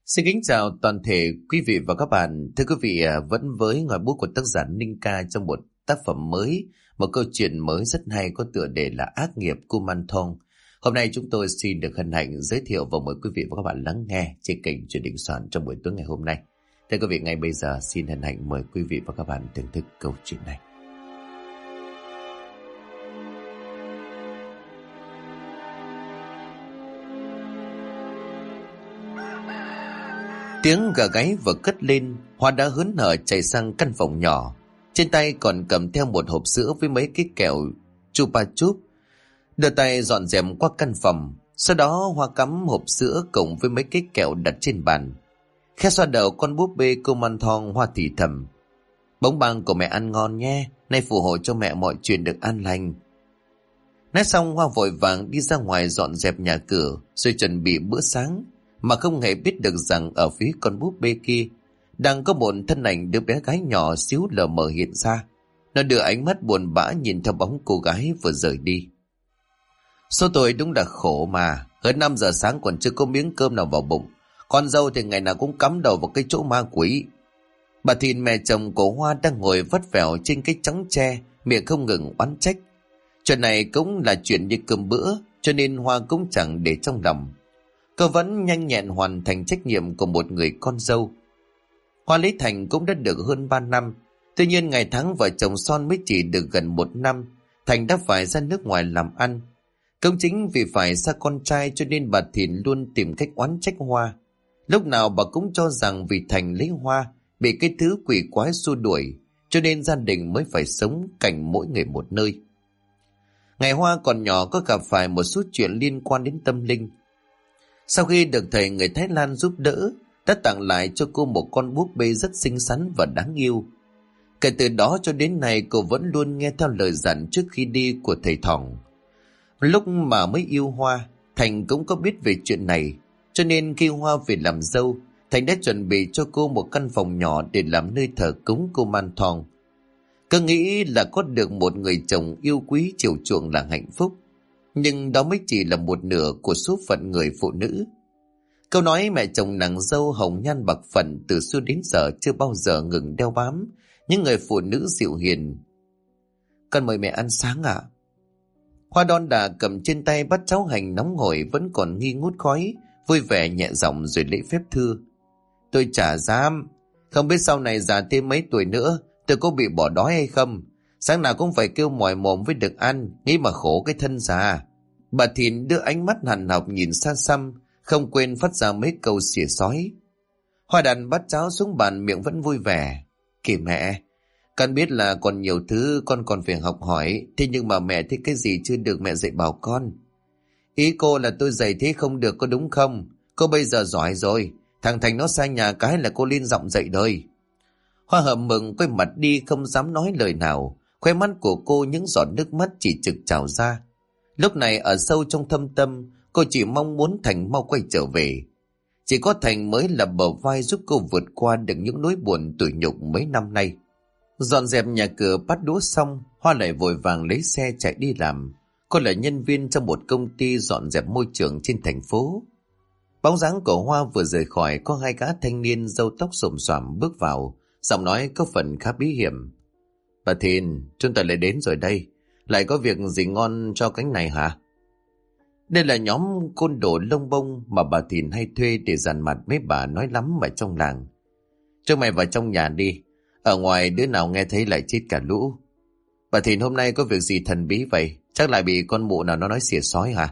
Xin kính chào toàn thể quý vị và các bạn. Thưa quý vị, vẫn với ngòi bút của tác giả Ninh Ca trong một tác phẩm mới, một câu chuyện mới rất hay có tựa đề là Ác nghiệp Kumanthong. Hôm nay chúng tôi xin được hân hạnh giới thiệu và mời quý vị và các bạn lắng nghe trên kênh Chuyện Định Soạn trong buổi tối ngày hôm nay. Thưa quý vị, ngay bây giờ xin hân hạnh mời quý vị và các bạn thưởng thức câu chuyện này. Tiếng gà gáy vừa cất lên, Hoa đã hớn hở chạy sang căn phòng nhỏ. Trên tay còn cầm theo một hộp sữa với mấy cái kẹo chupa chup. Đưa tay dọn dẹp qua căn phòng. Sau đó Hoa cắm hộp sữa cộng với mấy cái kẹo đặt trên bàn. Khẽ xoa đầu con búp bê Kumanthong, Hoa thì thầm: "Bóng băng của mẹ ăn ngon nhé, nay phù hộ cho mẹ mọi chuyện được an lành." Nói xong, Hoa vội vàng đi ra ngoài dọn dẹp nhà cửa rồi chuẩn bị bữa sáng, mà không hề biết được rằng ở phía con búp bê kia đang có một thân ảnh đứa bé gái nhỏ xíu lờ mờ hiện ra. Nó đưa ánh mắt buồn bã nhìn theo bóng cô gái vừa rời đi. Số tôi đúng là khổ mà, hơn 5 giờ sáng còn chưa có miếng cơm nào vào bụng, con dâu thì ngày nào cũng cắm đầu vào cái chỗ ma quỷ. Bà Thìn, mẹ chồng của Hoa, đang ngồi vắt vẻo trên cái chõng tre, miệng không ngừng oán trách. Chuyện này cũng là chuyện như cơm bữa, cho nên Hoa cũng chẳng để trong lòng. Cô vẫn nhanh nhẹn hoàn thành trách nhiệm của một người con dâu. Hoa lấy Thành cũng đã được hơn 3 năm. Tuy nhiên ngày tháng vợ chồng son mới chỉ được gần 1 năm. Thành đã phải ra nước ngoài làm ăn. Cũng chính vì phải xa con trai cho nên bà Thìn luôn tìm cách oán trách Hoa. Lúc nào bà cũng cho rằng vì Thành lấy Hoa, bị cái thứ quỷ quái xua đuổi, cho nên gia đình mới phải sống cảnh mỗi người một nơi. Ngày Hoa còn nhỏ có gặp phải một số chuyện liên quan đến tâm linh. Sau khi được thầy người Thái Lan giúp đỡ, đã tặng lại cho cô một con búp bê rất xinh xắn và đáng yêu. Kể từ đó cho đến nay, cô vẫn luôn nghe theo lời dặn trước khi đi của thầy Thỏng. Lúc mà mới yêu Hoa, Thành cũng có biết về chuyện này, cho nên khi Hoa về làm dâu, Thành đã chuẩn bị cho cô một căn phòng nhỏ để làm nơi thờ cúng Kumanthong. Cứ nghĩ là có được một người chồng yêu quý chiều chuộng là hạnh phúc. Nhưng đó mới chỉ là một nửa của số phận người phụ nữ. Câu nói mẹ chồng nàng dâu hồng nhan bạc phận từ xưa đến giờ chưa bao giờ ngừng đeo bám những người phụ nữ dịu hiền. "Con mời mẹ ăn sáng ạ." Hoa đon đà cầm trên tay bát cháo hành nóng hổi vẫn còn nghi ngút khói, vui vẻ nhẹ giọng rồi lễ phép thưa: "Tôi chả dám, không biết sau này già thêm mấy tuổi nữa tôi có bị bỏ đói hay không. Sáng nào cũng phải kêu mỏi mồm với được ăn, nghĩ mà khổ cái thân già." Bà Thìn đưa ánh mắt hằn học nhìn xa xăm, không quên phát ra mấy câu xỉa xói. Hoa đặt bát cháo xuống bàn, miệng vẫn vui vẻ: "Kìa mẹ, con biết là còn nhiều thứ con còn phải học hỏi, thế nhưng mà mẹ thích cái gì chưa được mẹ dạy bảo con. Ý cô là tôi dạy thế không được có đúng không? Cô bây giờ giỏi rồi, thằng Thành nó sang nhà cái là cô lên giọng dạy đời." Hoa hậm mừng quay mặt đi không dám nói lời nào, khóe mắt của cô những giọt nước mắt chỉ trực trào ra. Lúc này ở sâu trong thâm tâm, cô chỉ mong muốn Thành mau quay trở về. Chỉ có Thành mới là bờ vai giúp cô vượt qua được những nỗi buồn tủi nhục mấy năm nay. Dọn dẹp nhà cửa bắt đũa xong, Hoa lại vội vàng lấy xe chạy đi làm. Cô là nhân viên trong một công ty dọn dẹp môi trường trên thành phố. Bóng dáng của Hoa vừa rời khỏi, có 2 gã thanh niên râu tóc xồm xoàm bước vào, giọng nói có phần khá bí hiểm: "Bà Thìn, chúng ta lại đến rồi đây. Lại có việc gì ngon cho cánh này hả?" Đây là nhóm côn đồ lông bông mà bà Thìn hay thuê để dằn mặt mấy bà nói lắm ở trong làng. "Cho mày vào trong nhà đi, ở ngoài đứa nào nghe thấy lại chết cả lũ." "Bà Thìn, hôm nay có việc gì thần bí vậy? Chắc lại bị con mụ nào nó nói xỉa xói hả?"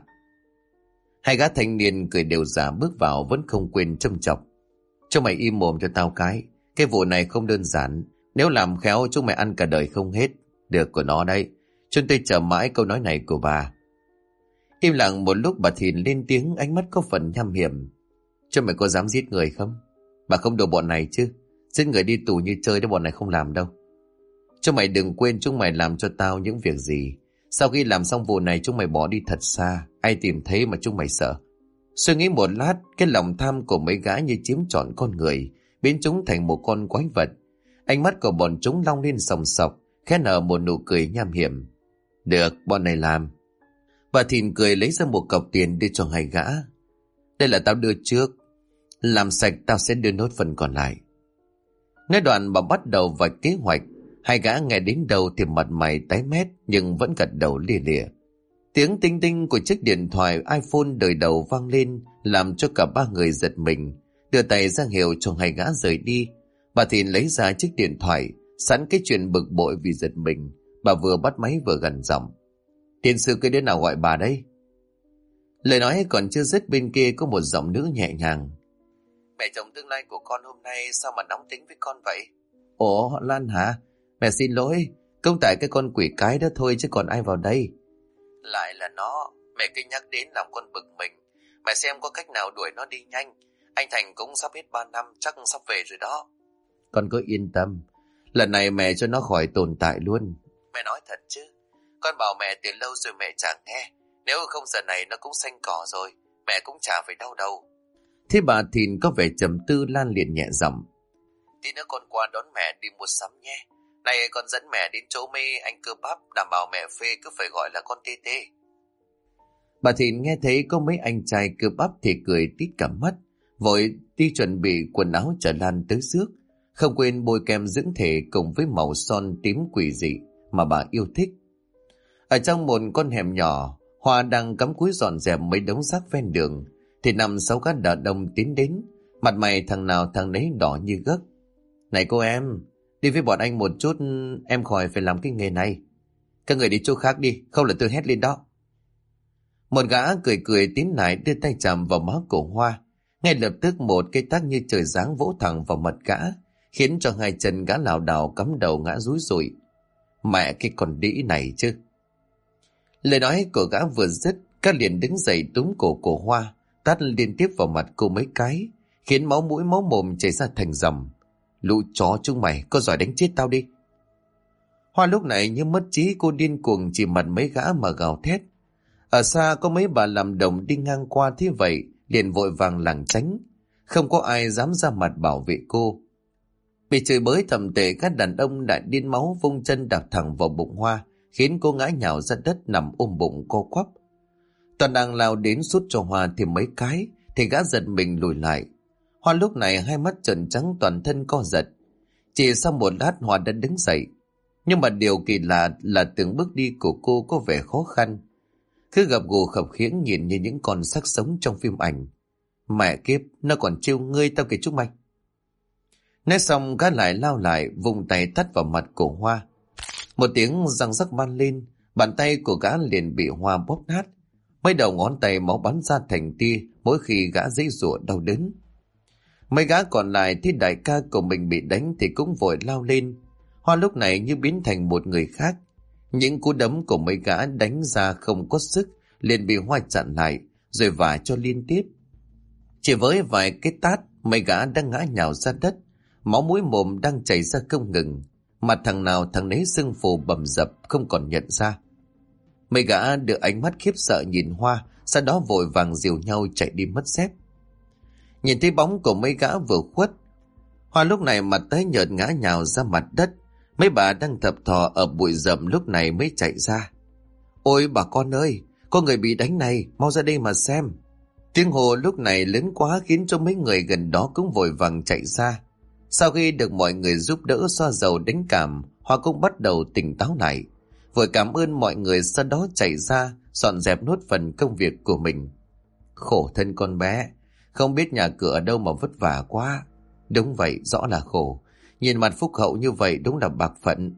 2 gã thanh niên cười đều giả bước vào vẫn không quên châm chọc: "Cho mày im mồm cho tao cái vụ này không đơn giản. Nếu làm khéo chúng mày ăn cả đời không hết. Được của nó đấy. Chúng tôi chờ mãi câu nói này của bà." Im lặng một lúc, bà Thìn lên tiếng, ánh mắt có phần nham hiểm: "Cho mày có dám giết người không? Bà không đổ bọn này chứ. Giết người đi tù như chơi đó bọn này không làm đâu. Cho mày đừng quên chúng mày làm cho tao những việc gì. Sau khi làm xong vụ này chúng mày bỏ đi thật xa, ai tìm thấy mà chúng mày sợ." Suy nghĩ một lát, cái lòng tham của mấy gã như chiếm trọn con người, biến chúng thành một con quái vật. Ánh mắt của bọn chúng long lên sòng sọc, khẽ nở một nụ cười nham hiểm: "Được, bọn này làm." Bà Thìn cười lấy ra một cọc tiền đưa cho 2 gã: "Đây là tao đưa trước. Làm sạch tao sẽ đưa nốt phần còn lại. Nói đoạn bà bắt đầu vạch kế hoạch. Hai gã nghe đến đầu thì mặt mày tái mét nhưng vẫn gật đầu lia lịa. Tiếng tinh tinh của chiếc điện thoại iPhone đời đầu vang lên làm cho cả ba người giật mình, đưa tay ra hiệu cho hai gã rời đi. Bà Thìn lấy ra chiếc điện thoại, sẵn cái chuyện bực bội vì giật mình. Bà vừa bắt máy vừa gằn giọng: "Tiên sư cái đứa nào gọi bà đây?" Lời nói còn chưa dứt, bên kia có một giọng nữ nhẹ nhàng: "Mẹ chồng tương lai của con hôm nay sao mà nóng tính với con vậy?" "Ủa Lan hả? Mẹ xin lỗi, không tại cái con quỷ cái đó thôi chứ còn ai vào đây." "Lại là nó, mẹ cứ nhắc đến làm con bực mình. Mẹ xem có cách nào đuổi nó đi nhanh. Anh Thành cũng sắp hết 3 năm, chắc sắp về rồi đó." "Con cứ yên tâm, lần này mẹ cho nó khỏi tồn tại luôn." "Mẹ nói thật chứ? Con bảo mẹ từ lâu rồi mẹ chẳng nghe. Nếu không giờ này nó cũng xanh cỏ rồi, mẹ cũng chả phải đau đầu." Thế bà Thìn có vẻ trầm tư. Lan liền nhẹ giọng: "Tí nữa con qua đón mẹ đi mua sắm nhé. Này con dẫn mẹ đến chỗ mấy anh cơ bắp, đảm bảo mẹ phê cứ phải gọi là con tê tê." Bà Thìn nghe thấy có mấy anh trai cơ bắp thì cười tít cả mắt, vội đi chuẩn bị quần áo chở Lan tới rước, không quên bôi kem dưỡng thể cùng với màu son tím quỷ dị mà bà yêu thích. Ở trong một con hẻm nhỏ, Hoa đang cắm cúi dọn dẹp mấy đống rác ven đường thì 5-6 gã đàn ông tiến đến, mặt mày thằng nào thằng nấy đỏ như gấc. "Này cô em, đi với bọn anh một chút, em khỏi phải làm cái nghề này. Các người đi chỗ khác đi, không là tôi hét lên đó." Một gã cười cười tiến lại, đưa tay chạm vào má cổ Hoa. Ngay lập tức một cái tát như trời giáng vỗ thẳng vào mặt gã, khiến cho hai chân gã lảo đảo cắm đầu ngã rúi rụi. "Mẹ cái con đĩ này chứ." Lời nói của gã vừa dứt, các liền đứng dậy túm cổ Hoa, tát liên tiếp vào mặt cô mấy cái, khiến máu mũi máu mồm chảy ra thành dòng. "Lũ chó chúng mày, có giỏi đánh chết tao đi." Hoa lúc này như mất trí, cô điên cuồng chỉ mặt mấy gã mà gào thét. Ở xa có mấy bà làm đồng đi ngang qua thế vậy, liền vội vàng lảng tránh. Không có ai dám ra mặt bảo vệ cô. Bị chửi bới thầm tệ, các đàn ông đã điên máu vung chân đạp thẳng vào bụng Hoa, khiến cô ngã nhào ra đất nằm ôm bụng co quắp. Toàn đang lao đến sút cho Hoa thì mấy cái, thì gã giật mình lùi lại. Hoa lúc này hai mắt trợn trắng, toàn thân co giật. Chỉ sau một lát Hoa đã đứng dậy. Nhưng mà điều kỳ lạ là từng bước đi của cô có vẻ khó khăn, cứ gập gù khập khiễng nhìn như những con xác sống trong phim ảnh. "Mẹ kiếp, nó còn trêu ngươi tao kìa chúng mày." Nói xong gã lại lao lại, vùng tay tát vào mặt của Hoa. Một tiếng răng rắc vang lên, bàn tay của gã liền bị Hoa bóp nát. Mấy đầu ngón tay máu bắn ra thành tia mỗi khi gã giãy giụa đau đớn. Mấy gã còn lại thấy đại ca của mình bị đánh thì cũng vội lao lên. Hoa lúc này như biến thành một người khác. Những cú đấm của mấy gã đánh ra không có sức, liền bị Hoa chặn lại, rồi vả cho liên tiếp. Chỉ với vài cái tát, mấy gã đang ngã nhào ra đất, máu mũi mồm đang chảy ra không ngừng. Mặt thằng nào thằng nấy sưng phù bầm dập, không còn nhận ra. Mấy gã đưa ánh mắt khiếp sợ nhìn Hoa, sau đó vội vàng dìu nhau chạy đi mất dép. Nhìn thấy bóng của mấy gã vừa khuất, Hoa lúc này mặt tái nhợt ngã nhào ra mặt đất. Mấy bà đang thập thò ở bụi rậm lúc này mới chạy ra. "Ôi bà con ơi, có người bị đánh này, mau ra đây mà xem." Tiếng hồ lúc này lớn quá khiến cho mấy người gần đó cũng vội vàng chạy ra. Sau khi được mọi người giúp đỡ xoa dầu đánh cảm, Hoa cũng bắt đầu tỉnh táo lại. Vội cảm ơn mọi người, sau đó chạy ra dọn dẹp nốt phần công việc của mình. Khổ thân con bé, không biết nhà cửa ở đâu mà vất vả quá. Đúng vậy, rõ là khổ. Nhìn mặt phúc hậu như vậy đúng là bạc phận.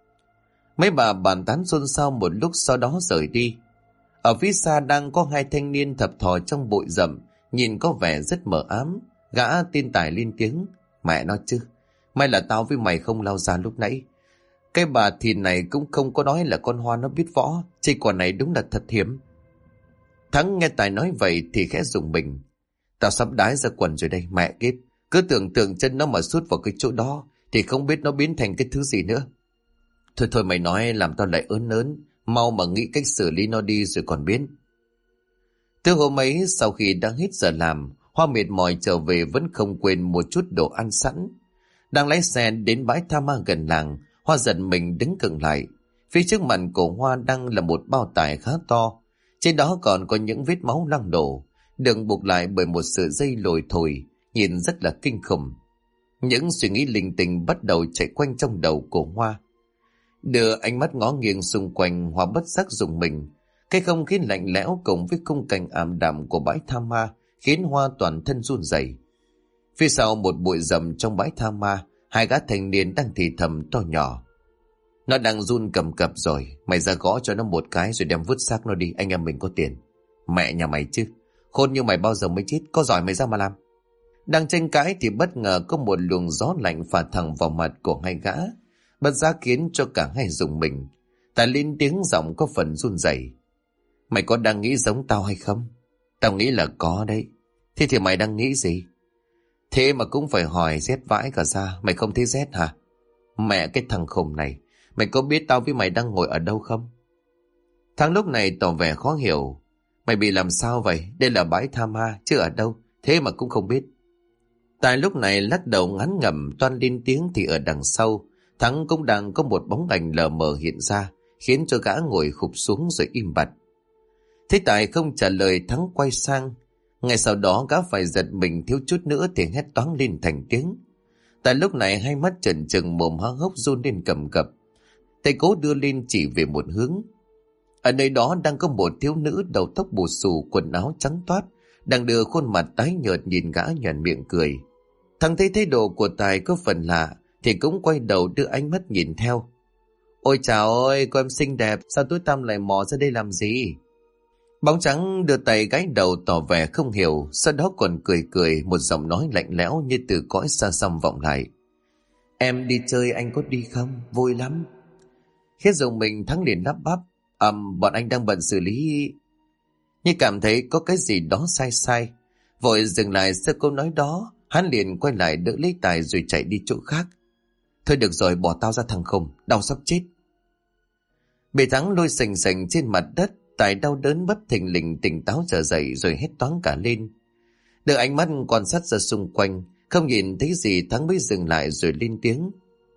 Mấy bà bàn tán xôn xao một lúc, sau đó rời đi. Ở phía xa đang có hai thanh niên thập thò trong bụi rậm, nhìn có vẻ rất mờ ám. Gã tin tài lên tiếng: "Mẹ nói chứ, may là tao với mày không lao ra lúc nãy. Cái bà Thìn này cũng không có nói là con Hoa nó biết võ, chứ quả này đúng là thật hiếm." Thắng nghe Tài nói vậy thì khẽ rùng mình. "Tao sắp đái ra quần rồi đây, mẹ kiếp. Cứ tưởng tượng chân nó mà sút vào cái chỗ đó thì không biết nó biến thành cái thứ gì nữa. Thôi thôi mày nói làm tao lại ớn ớn, mau mà nghĩ cách xử lý nó đi rồi còn biến." Từ hôm ấy sau khi đã hết giờ làm, Hoa mệt mỏi trở về vẫn không quên một chút đồ ăn sẵn. Đang lái xe đến bãi tha ma gần làng, Hoa giật mình đứng khựng lại. Phía trước mặt của Hoa đang là một bao tải khá to. Trên đó còn có những vết máu loang lổ, được buộc lại bởi một sợi dây lồi thổi, nhìn rất là kinh khủng. Những suy nghĩ linh tinh bắt đầu chạy quanh trong đầu của Hoa. Đưa ánh mắt ngó nghiêng xung quanh, Hoa bất giác rùng mình. Cái không khí lạnh lẽo cùng với khung cảnh ảm đạm của bãi tha ma khiến Hoa toàn thân run rẩy. Phía sau một bụi rậm trong bãi tha ma, hai gã thanh niên đang thì thầm to nhỏ. Nó đang run cầm cập rồi, mày ra gõ cho nó một cái rồi đem vứt xác nó đi, anh em mình có tiền. Mẹ nhà mày chứ, khôn như mày bao giờ mới chết, có giỏi mày ra mà làm. Đang tranh cãi thì bất ngờ có một luồng gió lạnh phả thẳng vào mặt của hai gã, bất giác khiến cho cả hai rùng mình. Tài lên tiếng giọng có phần run rẩy. Mày có đang nghĩ giống tao hay không? Tao nghĩ là có đấy. Thế thì mày đang nghĩ gì? Thế mà cũng phải hỏi rét vãi cả ra, mày không thấy rét hả? Mẹ cái thằng khùng này, mày có biết tao với mày đang ngồi ở đâu không? Thằng lúc này tỏ vẻ khó hiểu. Mày bị làm sao vậy? Đây là bãi tha ma chứ ở đâu, thế mà cũng không biết. Tài lúc này lắc đầu ngắn ngẩm toan lên tiếng thì ở đằng sau, Thắng cũng đang có một bóng ảnh lờ mờ hiện ra, khiến cho gã ngồi khụp xuống rồi im bặt. Thế Tài không trả lời, Thắng quay sang. Ngay sau đó gã phải giật mình thiếu chút nữa thì hét toáng lên thành tiếng. Tài lúc này hai mắt trợn trừng, mồm há hốc run lên cầm cập. Tay cố đưa lên chỉ về một hướng. Ở nơi đó đang có một thiếu nữ đầu tóc bù xù, quần áo trắng toát, đang đưa khuôn mặt tái nhợt nhìn gã nhoẻn miệng cười. Thằng thấy thái độ của Tài có phần lạ thì cũng quay đầu đưa ánh mắt nhìn theo. Ôi chào ơi, cô em xinh đẹp, sao tối tăm lại mò ra đây làm gì? Bóng trắng đưa tay gãi đầu tỏ vẻ không hiểu, sau đó còn cười cười, một giọng nói lạnh lẽo như từ cõi xa xăm vọng lại. Em đi chơi anh có đi không? Vui lắm. Khiết dùng mình Thắng liền lắp bắp. Bọn anh đang bận xử lý. Nhưng cảm thấy có cái gì đó sai sai. Vội dừng lại sau câu nói đó, hắn liền quay lại đỡ lấy Tài rồi chạy đi chỗ khác. Thôi được rồi, bỏ tao ra thằng khùng, đau sắp chết. Bị Thắng lôi sành sành trên mặt đất, Tài đau đớn bất thình lình tỉnh táo trở dậy rồi hét toáng cả lên. Đưa ánh mắt quan sát ra xung quanh, không nhìn thấy gì Thắng mới dừng lại rồi lên tiếng.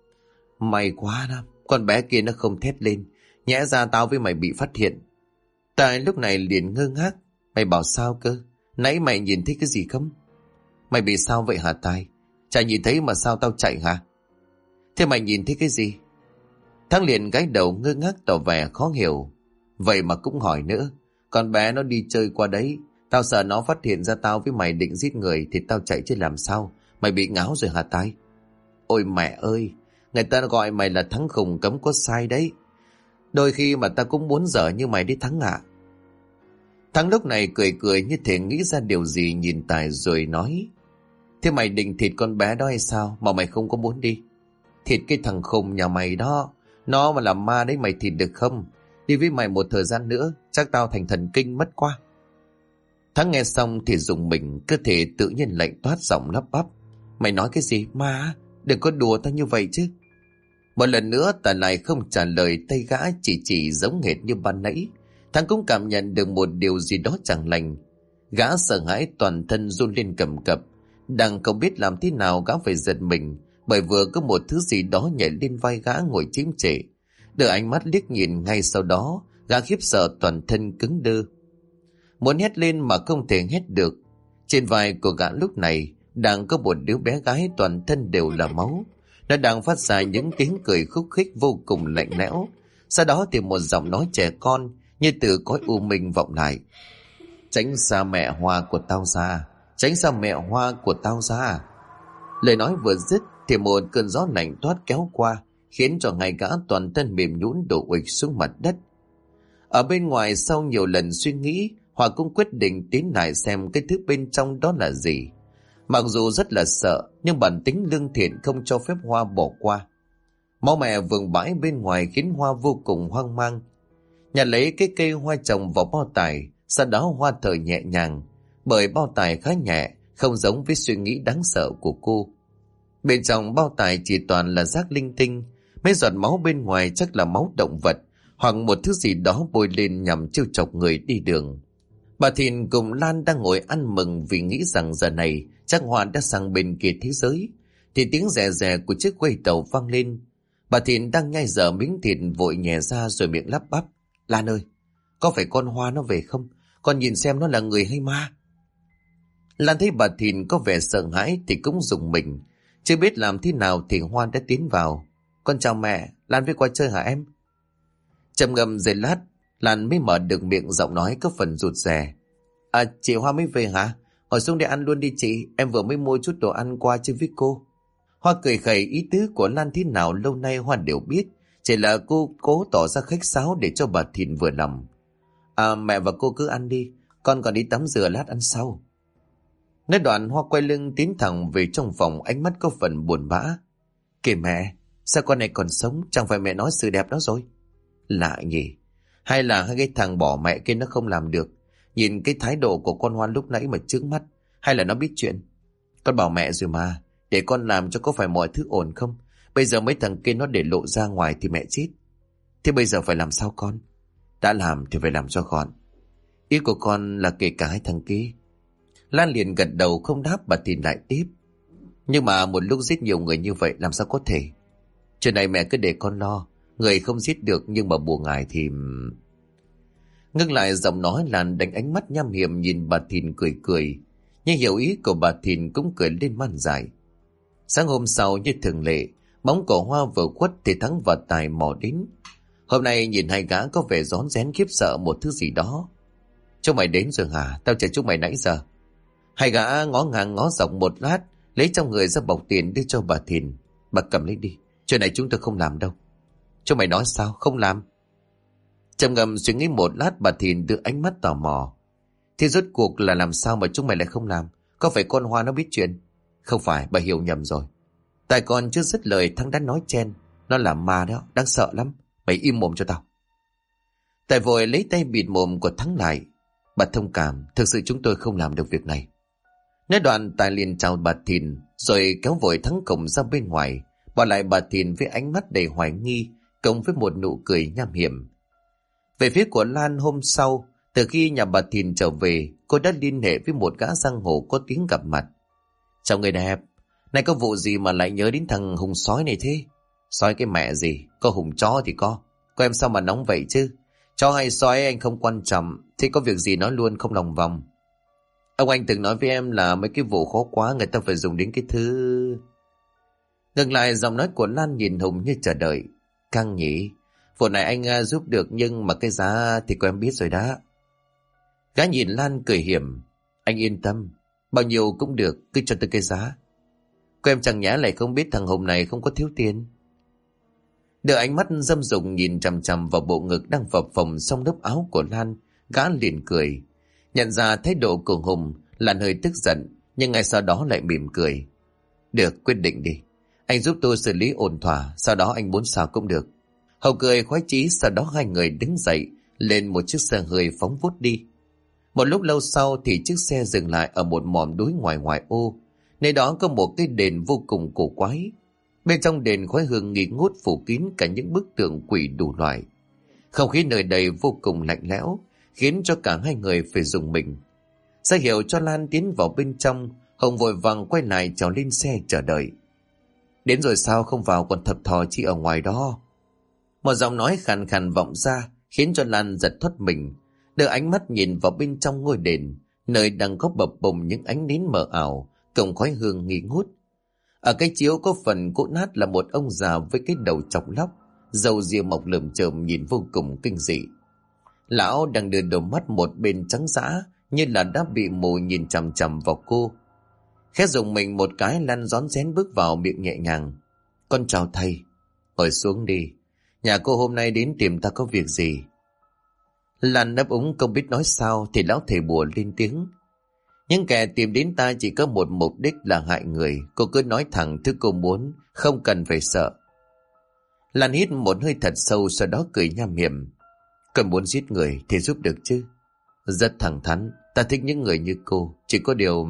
May quá đó, con bé kia nó không thét lên, nhẽ ra tao với mày bị phát hiện. Tài lúc này liền ngơ ngác. Mày bảo sao cơ? Nãy mày nhìn thấy cái gì không? Mày bị sao vậy hả Tài? Chả nhìn thấy mà sao tao chạy hả? Thế mày nhìn thấy cái gì? Thắng liền gái đầu ngơ ngác tỏ vẻ khó hiểu. Vậy mà cũng hỏi nữa. Con bé nó đi chơi qua đấy, tao sợ nó phát hiện ra tao với mày định giết người thì tao chạy chứ làm sao. Mày bị ngáo rồi hả Tài? Ôi mẹ ơi, người ta gọi mày là Thắng khùng cấm có sai đấy. Đôi khi mà ta cũng muốn dở như mày đi Thắng ạ. Thắng lúc này cười cười như thể nghĩ ra điều gì, nhìn Tài rồi nói. Thế mày định thịt con bé đó hay sao mà mày không có muốn đi? Thịt cái thằng khùng nhà mày đó, nó mà làm ma đấy, mày thịt được không? Đi với mày một thời gian nữa chắc tao thành thần kinh mất quá. Thắng nghe xong thì rùng mình, cơ thể tự nhiên lạnh toát, giọng lắp bắp. Mày nói cái gì ma? Đừng có đùa tao như vậy chứ. Một lần nữa Tài lại không trả lời, tay gã chỉ giống hệt như ban nãy. Thắng cũng cảm nhận được một điều gì đó chẳng lành. Gã sợ hãi toàn thân run lên cầm cập. Đang không biết làm thế nào gã phải giật mình, bởi vừa có một thứ gì đó nhảy lên vai gã ngồi chiếm trệ. Đưa ánh mắt liếc nhìn, ngay sau đó gã khiếp sợ toàn thân cứng đơ. Muốn hét lên mà không thể hét được. Trên vai của gã lúc này đang có một đứa bé gái toàn thân đều là máu. Nó đang phát ra những tiếng cười khúc khích vô cùng lạnh lẽo. Sau đó thì một giọng nói trẻ con như từ cõi u minh vọng lại. Tránh xa mẹ Hoa của tao ra, tránh xa mẹ Hoa của tao ra. Lời nói vừa dứt thì một cơn gió lạnh toát kéo qua, khiến cho ngay gã toàn thân mềm nhũn đổ uịch xuống mặt đất. Ở bên ngoài sau nhiều lần suy nghĩ, Hoa cũng quyết định tiến lại xem cái thứ bên trong đó là gì. Mặc dù rất là sợ, nhưng bản tính lương thiện không cho phép Hoa bỏ qua. Máu mẹ vương bãi bên ngoài khiến Hoa vô cùng hoang mang. Nhặt lấy cái cây hoa trồng vào bao tải, sau đó Hoa thở nhẹ nhàng, bởi bao tải khá nhẹ, không giống với suy nghĩ đáng sợ của cô. Bên trong bao tải chỉ toàn là rác linh tinh, mấy giọt máu bên ngoài chắc là máu động vật, hoặc một thứ gì đó bôi lên nhằm trêu chọc người đi đường. Bà Thìn cùng Lan đang ngồi ăn mừng vì nghĩ rằng giờ này chắc Hoa đã sang bên kia thế giới, thì tiếng rè rè của chiếc quay tàu vang lên. Bà Thìn đang nhai dở miếng thịt vội nhè ra rồi miệng lắp bắp. Lan ơi, có phải con Hoa nó về không? Con nhìn xem nó là người hay ma? Lan thấy bà Thìn có vẻ sợ hãi thì cũng rùng mình. Chưa biết làm thế nào thì Hoa đã tiến vào. Con chào mẹ, Lan với qua chơi hả em? Trầm ngâm giây lát, Lan mới mở được miệng, giọng nói có phần rụt rè. À, chị Hoa mới về hả? Ngồi xuống để ăn luôn đi chị, em vừa mới mua chút đồ ăn qua chơi với cô. Hoa cười khẩy, ý tứ của Lan thế nào lâu nay Hoa đều biết. Chỉ là cô cố tỏ ra khách sáo để cho bà Thìn vừa lòng. À, mẹ và cô cứ ăn đi, con còn đi tắm rửa lát ăn sau. Nói đoạn Hoa quay lưng tiến thẳng về trong phòng, ánh mắt có phần buồn bã. Kìa mẹ, sao con này còn sống, chẳng phải mẹ nói sự đẹp đó rồi? Lạ nhỉ, hay là hai cái thằng bỏ mẹ kia nó không làm được? Nhìn cái thái độ của con Hoa lúc nãy mà chướng mắt, hay là nó biết chuyện? Con bảo mẹ rồi mà, để con làm cho có phải mọi thứ ổn không? Bây giờ mấy thằng kia nó để lộ ra ngoài thì mẹ chết. Thế bây giờ phải làm sao con? Đã làm thì phải làm cho gọn. Ý của con là kể cả hai thằng kia. Lan liền gật đầu không đáp. Bà Thìn lại tiếp. Nhưng mà một lúc giết nhiều người như vậy làm sao có thể? Chuyện này mẹ cứ để con lo. Người không giết được nhưng mà bùa ngải thì... Ngưng lại giọng nói, Lan đánh ánh mắt nham hiểm nhìn bà Thìn cười cười. Nhưng hiểu ý của bà Thìn cũng cười lên man dại. Sáng hôm sau như thường lệ, bóng của Hoa vừa khuất thì Thắng và Tài mò đến. Hôm nay nhìn hai gã có vẻ rón rén khiếp sợ một thứ gì đó. Chúng mày đến rồi hả? Tao chờ chúng mày nãy giờ. Hai gã ngó ngang ngó dọc một lát, lấy trong người ra bọc tiền đưa cho bà Thìn. Bà cầm lấy đi, chuyện này chúng tôi không làm đâu. Chúng mày nói sao? Không làm? Trầm ngâm suy nghĩ một lát, bà Thìn đưa ánh mắt tò mò. Thì rốt cuộc là làm sao mà chúng mày lại không làm? Có phải con Hoa nó biết chuyện? Không phải, bà hiểu nhầm rồi. Tại còn chưa dứt lời, Thắng đã nói chen. Nó là ma đó, đáng sợ lắm. Mày im mồm cho tao. Tài vội lấy tay bịt mồm của Thắng lại. Bà thông cảm, thực sự chúng tôi không làm được việc này. Nói đoạn Tài liền chào bà Thìn, rồi kéo vội Thắng cổng ra bên ngoài, bỏ lại bà Thìn với ánh mắt đầy hoài nghi, cộng với một nụ cười nham hiểm. Về phía của Lan hôm sau, từ khi nhà bà Thìn trở về, cô đã liên hệ với một gã giang hồ có tiếng gặp mặt. Chào người đẹp, này có vụ gì mà lại nhớ đến thằng Hùng sói này thế? Sói cái mẹ gì, có Hùng chó thì có em sao mà nóng vậy chứ? Chó hay sói anh không quan trọng, thế có việc gì nói luôn không lòng vòng. Ông anh từng nói với em là mấy cái vụ khó quá, người ta phải dùng đến cái thứ... Ngừng lại, giọng nói của Lan nhìn Hùng như chờ đợi. Căng nhỉ, vụ này anh giúp được nhưng mà cái giá thì cô em biết rồi đó. Gã nhìn Lan cười hiểm. Anh yên tâm, bao nhiêu cũng được, cứ cho tôi cái giá. Cô em chẳng nhẽ lại không biết thằng Hùng này không có thiếu tiền. Đưa ánh mắt dâm dục nhìn chằm chằm vào bộ ngực đang phập phồng trong lớp áo của Lan, gã liền cười. Nhận ra thái độ của Hùng, Lan hơi tức giận, nhưng ngay sau đó lại mỉm cười. Được, quyết định đi. Anh giúp tôi xử lý ổn thỏa, sau đó anh muốn sao cũng được. Hậu cười khoái chí, sau đó hai người đứng dậy, lên một chiếc xe hơi phóng vút đi. Một lúc lâu sau thì chiếc xe dừng lại ở một mỏm núi ngoài ngoại ô. Nơi đó có một cái đền vô cùng cổ quái. Bên trong đền khói hương nghi ngút phủ kín cả những bức tượng quỷ đủ loại. Không khí nơi đây vô cùng lạnh lẽo, khiến cho cả hai người phải rùng mình. Ra hiệu cho Lan tiến vào bên trong, Hồng vội vàng quay lại trèo lên xe chờ đợi. Đến rồi sao không vào còn thập thò chi ở ngoài đó? Một giọng nói khàn khàn vọng ra, khiến cho Lan giật thoát mình, đưa ánh mắt nhìn vào bên trong ngôi đền, nơi đang có bập bùng những ánh nến mờ ảo, cộng khói hương nghi ngút. Ở cái chiếu có phần cũ nát là một ông già với cái đầu chọc lóc, râu ria mọc lởm chởm nhìn vô cùng kinh dị. Lão đang đưa đôi mắt một bên trắng dã, như là đã bị mù nhìn chằm chằm vào cô. Khẽ dùng mình một cái, Lan rón rén bước vào, miệng nhẹ nhàng. Con chào thầy. Ngồi xuống đi. Nhà cô hôm nay đến tìm ta có việc gì? Lan đáp úng không biết nói sao thì lão thầy bùa lên tiếng. Những kẻ tìm đến ta chỉ có một mục đích là hại người. Cô cứ nói thẳng thứ cô muốn, không cần phải sợ. Lan hít một hơi thật sâu, sau đó cười nham hiểm. Cần muốn giết người thì giúp được chứ? Rất thẳng thắn, ta thích những người như cô. Chỉ có điều...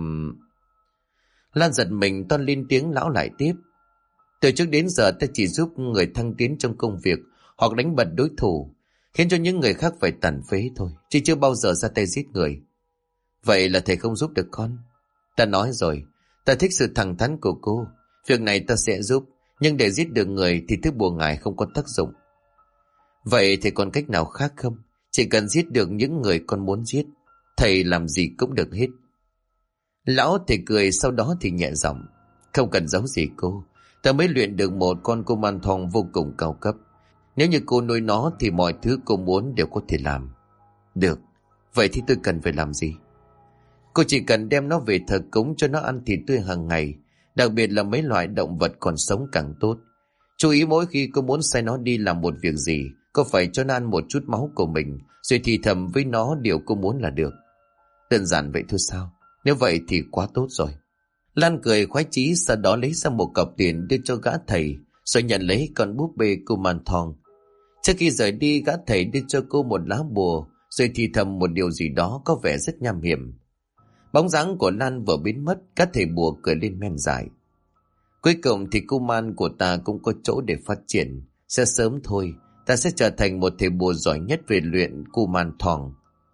Lan giật mình toan lên tiếng. Lão lại tiếp. Từ trước đến giờ ta chỉ giúp người thăng tiến trong công việc hoặc đánh bật đối thủ, khiến cho những người khác phải tàn phế thôi, chứ chưa bao giờ ra tay giết người. Vậy là thầy không giúp được con? Ta nói rồi, ta thích sự thẳng thắn của cô. Việc này ta sẽ giúp, nhưng để giết được người thì thứ bùa ngải không có tác dụng. Vậy thì còn cách nào khác không? Chỉ cần giết được những người con muốn giết, thầy làm gì cũng được hết. Lão thầy cười, sau đó thì nhẹ giọng: Không cần giấu gì cô, ta mới luyện được một con kuman thong vô cùng cao cấp. Nếu như cô nuôi nó thì mọi thứ cô muốn đều có thể làm. Được, vậy thì tôi cần phải làm gì? Cô chỉ cần đem nó về thờ cúng, cho nó ăn thịt tươi hàng ngày, đặc biệt là mấy loại động vật còn sống càng tốt. Chú ý mỗi khi cô muốn sai nó đi làm một việc gì, cô phải cho nó ăn một chút máu của mình, rồi thì thầm với nó điều cô muốn là được. Đơn giản vậy thôi sao? Nếu vậy thì quá tốt rồi. Lan cười khoái chí, sau đó lấy ra một cọc tiền đưa cho gã thầy, rồi nhận lấy con búp bê kuman thong. Trước khi rời đi, gã thầy đưa cho cô một lá bùa, rồi thì thầm một điều gì đó có vẻ rất nham hiểm. Bóng dáng của Lan vừa biến mất, các thầy bùa cười lên men dài. Cuối cùng thì kuman của ta cũng có chỗ để phát triển. Sẽ sớm thôi, ta sẽ trở thành một thầy bùa giỏi nhất về luyện kuman thong.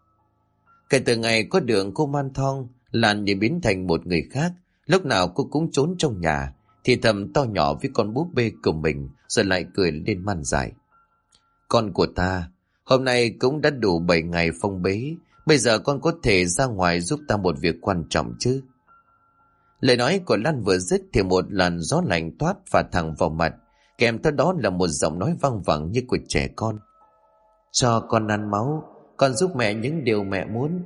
Kể từ ngày có được kuman thong, Lan như biến thành một người khác. Lúc nào cô cũng trốn trong nhà, thì thầm to nhỏ với con búp bê của mình, rồi lại cười lên man dài. Con của ta, hôm nay cũng đã đủ 7 ngày phong bế, bây giờ con có thể ra ngoài giúp ta một việc quan trọng chứ? Lời nói của Lan vừa dứt thì một làn gió lạnh toát phả thẳng vào mặt, kèm theo đó là một giọng nói vang vẳng như của trẻ con. Cho con ăn máu, con giúp mẹ những điều mẹ muốn.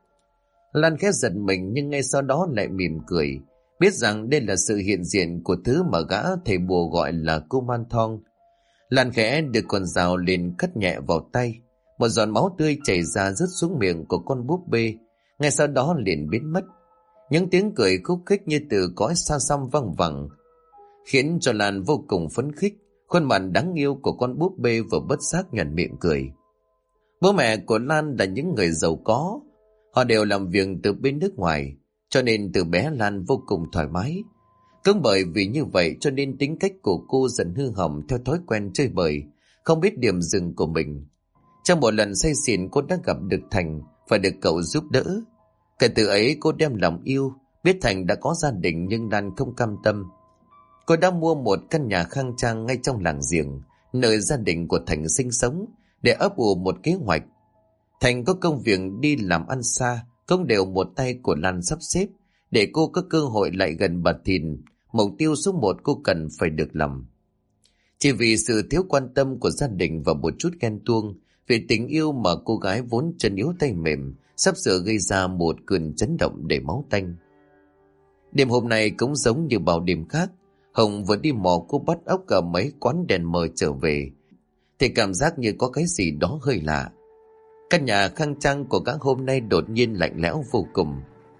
Lan khẽ giật mình, nhưng ngay sau đó lại mỉm cười, biết rằng đây là sự hiện diện của thứ mà gã thầy bùa gọi là kuman thong. Lan khẽ được con dao lên cắt nhẹ vào tay, một giọt máu tươi chảy ra rớt xuống miệng của con búp bê, ngay sau đó liền biến mất. Những tiếng cười khúc khích như từ cõi xa xăm vang vẳng, khiến cho Lan vô cùng phấn khích. Khuôn mặt đáng yêu của con búp bê vừa bất giác nhoẻn miệng cười. Bố mẹ của Lan là những người giàu có, họ đều làm việc từ bên nước ngoài, cho nên từ bé Lan vô cùng thoải mái. Cũng bởi vì như vậy cho nên tính cách của cô dần hư hỏng theo thói quen chơi bời, không biết điểm dừng của mình. Trong một lần say xỉn, cô đã gặp được Thành, phải được cậu giúp đỡ. Kể từ ấy cô đem lòng yêu, biết Thành đã có gia đình nhưng Lan không cam tâm. Cô đã mua một căn nhà khang trang ngay trong làng giềng, nơi gia đình của Thành sinh sống, để ấp ủ một kế hoạch. Thành có công việc đi làm ăn xa, cũng đều một tay của Lan sắp xếp, để cô có cơ hội lại gần bà Thìn. Mục tiêu số 1 cô cần phải được làm. Chỉ vì sự thiếu quan tâm của gia đình và một chút ghen tuông, vì tình yêu mà cô gái vốn chân yếu tay mềm, sắp sửa gây ra một cơn chấn động đầy máu tanh. Đêm hôm nay cũng giống như bao đêm khác, Hồng vừa đi mò cô bắt ốc ở mấy quán đèn mờ trở về, thì cảm giác như có cái gì đó hơi lạ. Căn nhà khang trang của các hôm nay đột nhiên lạnh lẽo vô cùng.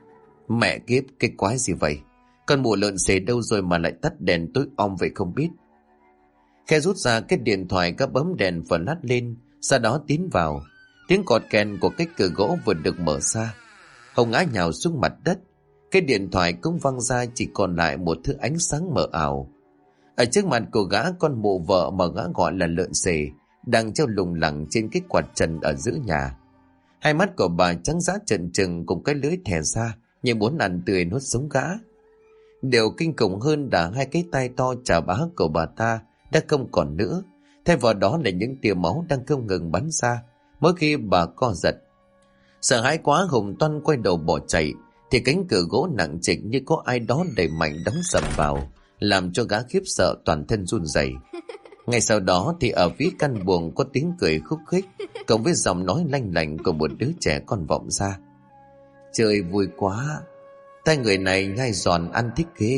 Mẹ kiếp, cái quái gì vậy? Con mụ lợn xề đâu rồi mà lại tắt đèn tối om vậy không biết. Khe rút ra cái điện thoại, các bấm đèn và lát lên, sau đó tiến vào. Tiếng cọt kèn của cái cửa gỗ vừa được mở ra, Hồng ngã nhào xuống mặt đất. Cái điện thoại cũng văng ra, chỉ còn lại một thứ ánh sáng mờ ảo. Ở trước mặt của gã, con mụ vợ mà gã gọi là lợn xề đang treo lủng lẳng trên cái quạt trần ở giữa nhà. Hai mắt của bà trắng dã trợn trừng, cùng cái lưỡi thè ra như muốn ăn tươi nuốt sống gã. Điều kinh khủng hơn là hai cái tay to chà bá của bà ta đã không còn nữa, thay vào đó là những tia máu đang không ngừng bắn ra mỗi khi bà co giật. Sợ hãi quá, Hùng toan quay đầu bỏ chạy, thì cánh cửa gỗ nặng trịch như có ai đó đẩy mạnh đóng sầm vào, làm cho gã khiếp sợ toàn thân run rẩy. Ngay sau đó thì ở phía căn buồng có tiếng cười khúc khích, cộng với giọng nói lanh lảnh của một đứa trẻ con vọng ra. Trời vui quá, tay người này nhai giòn ăn thích ghê.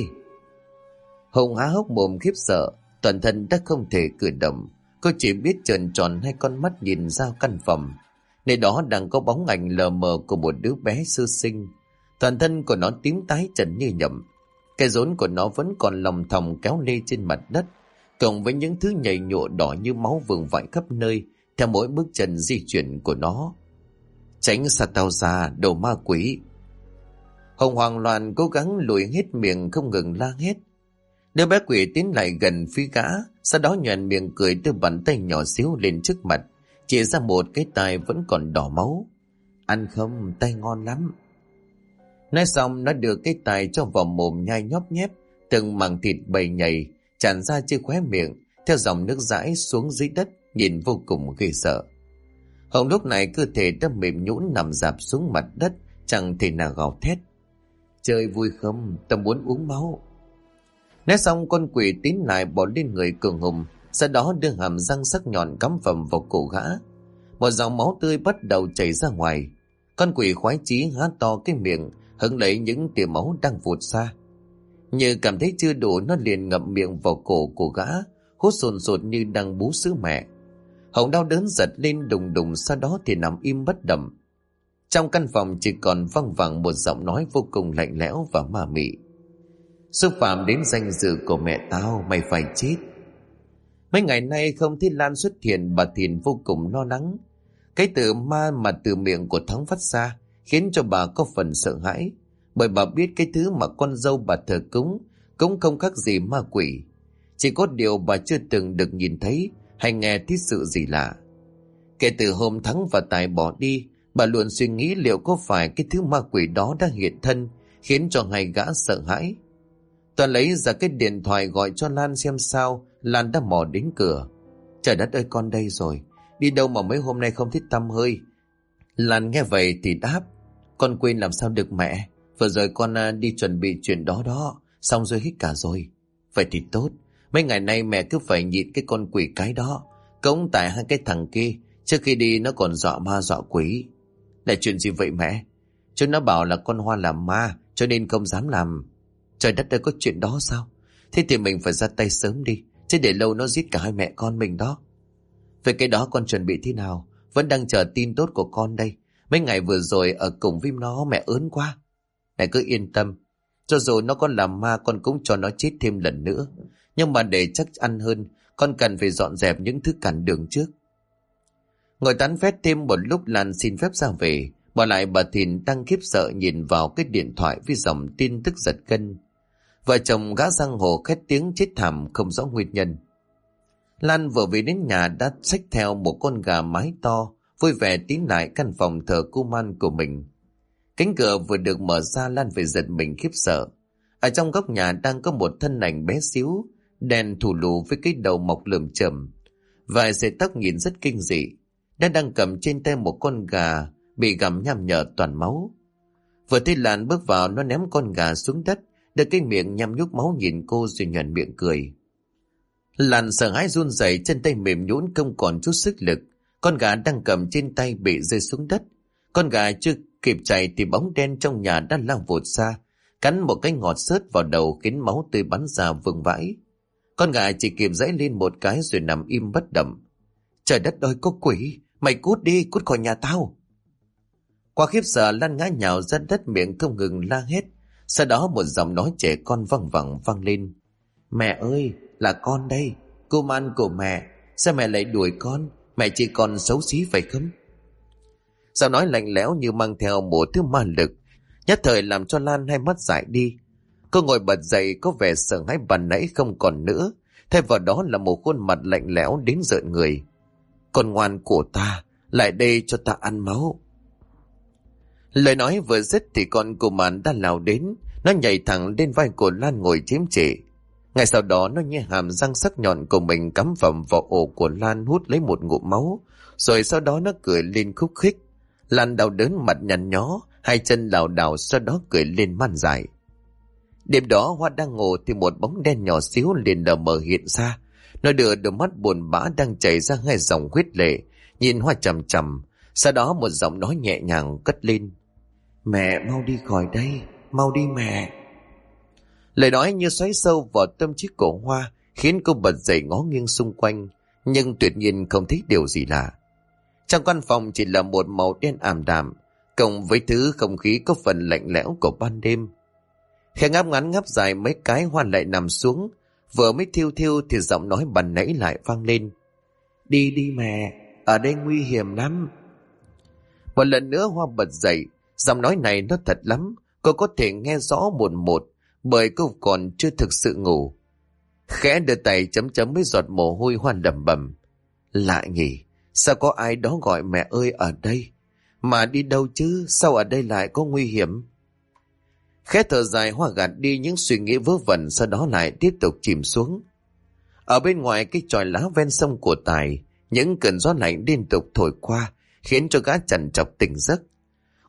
Hùng há hốc mồm khiếp sợ, toàn thân đã không thể cử động. Cô chỉ biết trợn tròn hai con mắt nhìn ra căn phòng. Nơi đó đang có bóng ảnh lờ mờ của một đứa bé sơ sinh. Toàn thân của nó tím tái trần như nhậm. Cái rốn của nó vẫn còn lòng thòng kéo lê trên mặt đất, cộng với những thứ nhầy nhụa đỏ như máu vương vãi khắp nơi theo mỗi bước chân di chuyển của nó. Tránh xa tao ra, đồ ma quỷ! Hồng hoang loạn cố gắng lùi hết miệng, không ngừng la hét. Đứa bé quỷ tiến lại gần phía gã, sau đó nhoẻn miệng cười, đưa bàn tay nhỏ xíu lên trước mặt, chỉ ra một cái tai vẫn còn đỏ máu. Ăn không, tay ngon lắm. Nói xong nó đưa cái tai cho vào mồm nhai nhóp nhép, từng mảng thịt bầy nhầy tràn ra trên khóe miệng, theo dòng nước dãi xuống dưới đất, nhìn vô cùng ghê sợ. Hồng lúc này cơ thể đã mềm nhũn nằm rạp xuống mặt đất, chẳng thể nào gào thét. Chơi vui không? Tao muốn uống máu. Nói xong con quỷ tín lại bỏ lên người Cường Hùng, sau đó đưa hàm răng sắc nhọn cắm phầm vào cổ gã. Một dòng máu tươi bắt đầu chảy ra ngoài. Con quỷ khoái chí há to cái miệng, hứng lấy những tia máu đang vụt ra. Như cảm thấy chưa đủ, nó liền ngậm miệng vào cổ của gã, hút sồn sột như đang bú sữa mẹ. Hồng đau đớn giật lên đùng đùng, sau đó thì nằm im bất động. Trong căn phòng chỉ còn văng vẳng một giọng nói vô cùng lạnh lẽo và ma mị. Xúc phạm đến danh dự của mẹ tao, mày phải chết. Mấy ngày nay không thấy Lan xuất hiện, bà Thìn vô cùng lo lắng. Cái từ ma mà từ miệng của Thắng phát ra khiến cho bà có phần sợ hãi, bởi bà biết cái thứ mà con dâu bà thờ cúng cũng không khác gì ma quỷ. Chỉ có điều bà chưa từng được nhìn thấy hay nghe thấy sự gì lạ. Kể từ hôm Thắng và Tài bỏ đi, bà luôn suy nghĩ liệu có phải cái thứ ma quỷ đó đang hiện thân, khiến cho hai gã sợ hãi. Toàn lấy ra cái điện thoại gọi cho Lan xem sao. Lan đã mò đến cửa. Trời đất ơi, con đây rồi. Đi đâu mà mấy hôm nay không thích tăm hơi? Lan nghe vậy thì đáp: Con quên làm sao được mẹ. Vừa rồi con đi chuẩn bị chuyện đó đó, xong rồi hết cả rồi. Vậy thì tốt. Mấy ngày nay mẹ cứ phải nhịn cái con quỷ cái đó. Cũng tại hai cái thằng kia, trước khi đi nó còn dọa ma dọa quỷ. Là chuyện gì vậy mẹ? Chúng nó bảo là con Hoa làm ma, cho nên không dám làm. Trời đất ơi, có chuyện đó sao? Thế thì mình phải ra tay sớm đi, chứ để lâu nó giết cả hai mẹ con mình đó. Về cái đó con chuẩn bị thế nào? Vẫn đang chờ tin tốt của con đây. Mấy ngày vừa rồi ở cùng với nó mẹ ớn quá. Mẹ cứ yên tâm, cho dù nó có làm ma con cũng cho nó chết thêm lần nữa. Nhưng mà để chắc ăn hơn, con cần phải dọn dẹp những thứ cản đường trước. Ngồi tán phét thêm một lúc, Lan xin phép ra về, bỏ lại bà Thìn đang khiếp sợ nhìn vào cái điện thoại với dòng tin tức giật gân. Vợ chồng gã giang hồ khét tiếng chết thảm không rõ nguyên nhân. Lan vừa về đến nhà đã xách theo một con gà mái to, vui vẻ tiến lại căn phòng thờ cu man của mình. Cánh cửa vừa được mở ra, Lan phải giật mình khiếp sợ. Ở trong góc nhà đang có một thân ảnh bé xíu, đen thù lù với cái đầu mọc lởm chởm, vài sợi tóc nhìn rất kinh dị. Nó đang cầm trên tay một con gà bị gặm nham nhở toàn máu. Vừa thấy Lan bước vào, nó ném con gà xuống đất, đưa cái miệng nhăm nhúc máu nhìn cô rồi nhoẻn miệng cười. Lan sợ hãi run rẩy, chân tay mềm nhũn không còn chút sức lực. Con gà đang cầm trên tay bị rơi xuống đất. Con gà chưa kịp chạy thì bóng đen trong nhà đã lao vụt ra, cắn một cái ngọt xớt vào đầu khiến máu tươi bắn ra vương vãi. Con gà chỉ kịp giãy lên một cái rồi nằm im bất động. Trời đất ơi, có quỷ! Mày cút đi, cút khỏi nhà tao! Qua khiếp sợ, Lan ngã nhào ra đất, miệng không ngừng la hét. Sau đó một giọng nói trẻ con văng vẳng vang lên: Mẹ ơi, là con đây, cô man của mẹ. Sao mẹ lại đuổi con? Mẹ chỉ còn xấu xí phải không? Giọng nói lạnh lẽo như mang theo một thứ ma lực, nhất thời làm cho Lan hai mắt dại đi. Cô ngồi bật dậy, có vẻ sợ hãi ban nãy không còn nữa, thay vào đó là một khuôn mặt lạnh lẽo đến rợn người. Con ngoan của ta, lại đây cho ta ăn máu. Lời nói vừa dứt thì con cô màn đã lao đến. Nó nhảy thẳng lên vai của Lan ngồi chiếm trệ. Ngay sau đó nó nhe hàm răng sắc nhọn của mình cắm phẩm vào ổ của Lan, hút lấy một ngụm máu. Rồi sau đó nó cười lên khúc khích. Lan đau đớn, mặt nhăn nhó, hai chân lảo đảo, sau đó cười lên man dại. Đêm đó Hoa đang ngủ thì một bóng đen nhỏ xíu liền lờ mờ hiện ra. Nó đưa đôi mắt buồn bã đang chảy ra hai dòng huyết lệ, nhìn Hoa chằm chằm. Sau đó một giọng nói nhẹ nhàng cất lên: Mẹ mau đi khỏi đây, mau đi mẹ. Lời nói như xoáy sâu vào tâm trí của Hoa, khiến cô bật dậy ngó nghiêng xung quanh, nhưng tuyệt nhiên không thấy điều gì lạ. Trong căn phòng chỉ là một màu đen ảm đạm, cộng với thứ không khí có phần lạnh lẽo của ban đêm. Khẽ ngáp ngắn ngáp dài mấy cái, Hoa lại nằm xuống. Vừa mới thiêu thiêu thì giọng nói ban nãy lại vang lên: Đi đi mẹ, ở đây nguy hiểm lắm. Một lần nữa Hoa bật dậy. Giọng nói này nó thật lắm, cô có thể nghe rõ một bởi cô còn chưa thực sự ngủ. Khẽ đưa tay chấm chấm với giọt mồ hôi, Hoa lẩm bẩm: Lạ nhỉ, sao có ai đó gọi mẹ ơi ở đây? Mà đi đâu chứ, sao ở đây lại có nguy hiểm? Khẽ thở dài, Hoa gạt đi những suy nghĩ vớ vẩn, sau đó lại tiếp tục chìm xuống. Ở bên ngoài cái chòi lá ven sông của Tài, những cơn gió lạnh liên tục thổi qua khiến cho gã trằn trọc tỉnh giấc.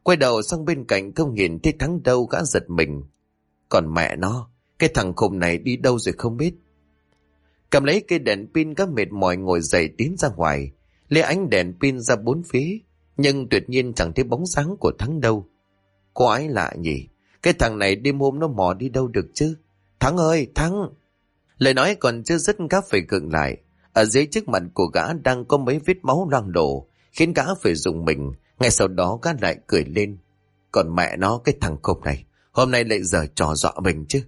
Quay đầu sang bên cạnh không nhìn thấy Thắng đâu, gã giật mình. Còn mẹ nó, cái thằng khùng này đi đâu rồi không biết. Cầm lấy cây đèn pin, gã mệt mỏi ngồi dậy tiến ra ngoài, lấy ánh đèn pin ra bốn phía, nhưng tuyệt nhiên chẳng thấy bóng dáng của Thắng đâu. Quái lạ nhỉ, cái thằng này đêm hôm nó mò đi đâu được chứ? Thắng ơi, Thắng! Lời nói còn chưa dứt, gã phải khựng lại. Ở dưới trước mặt của gã đang có mấy vết máu loang lổ, khiến gã phải rùng mình. Ngay sau đó gã lại cười lên. Còn mẹ nó, cái thằng khùng này, hôm nay lại giở trò dọa mình chứ.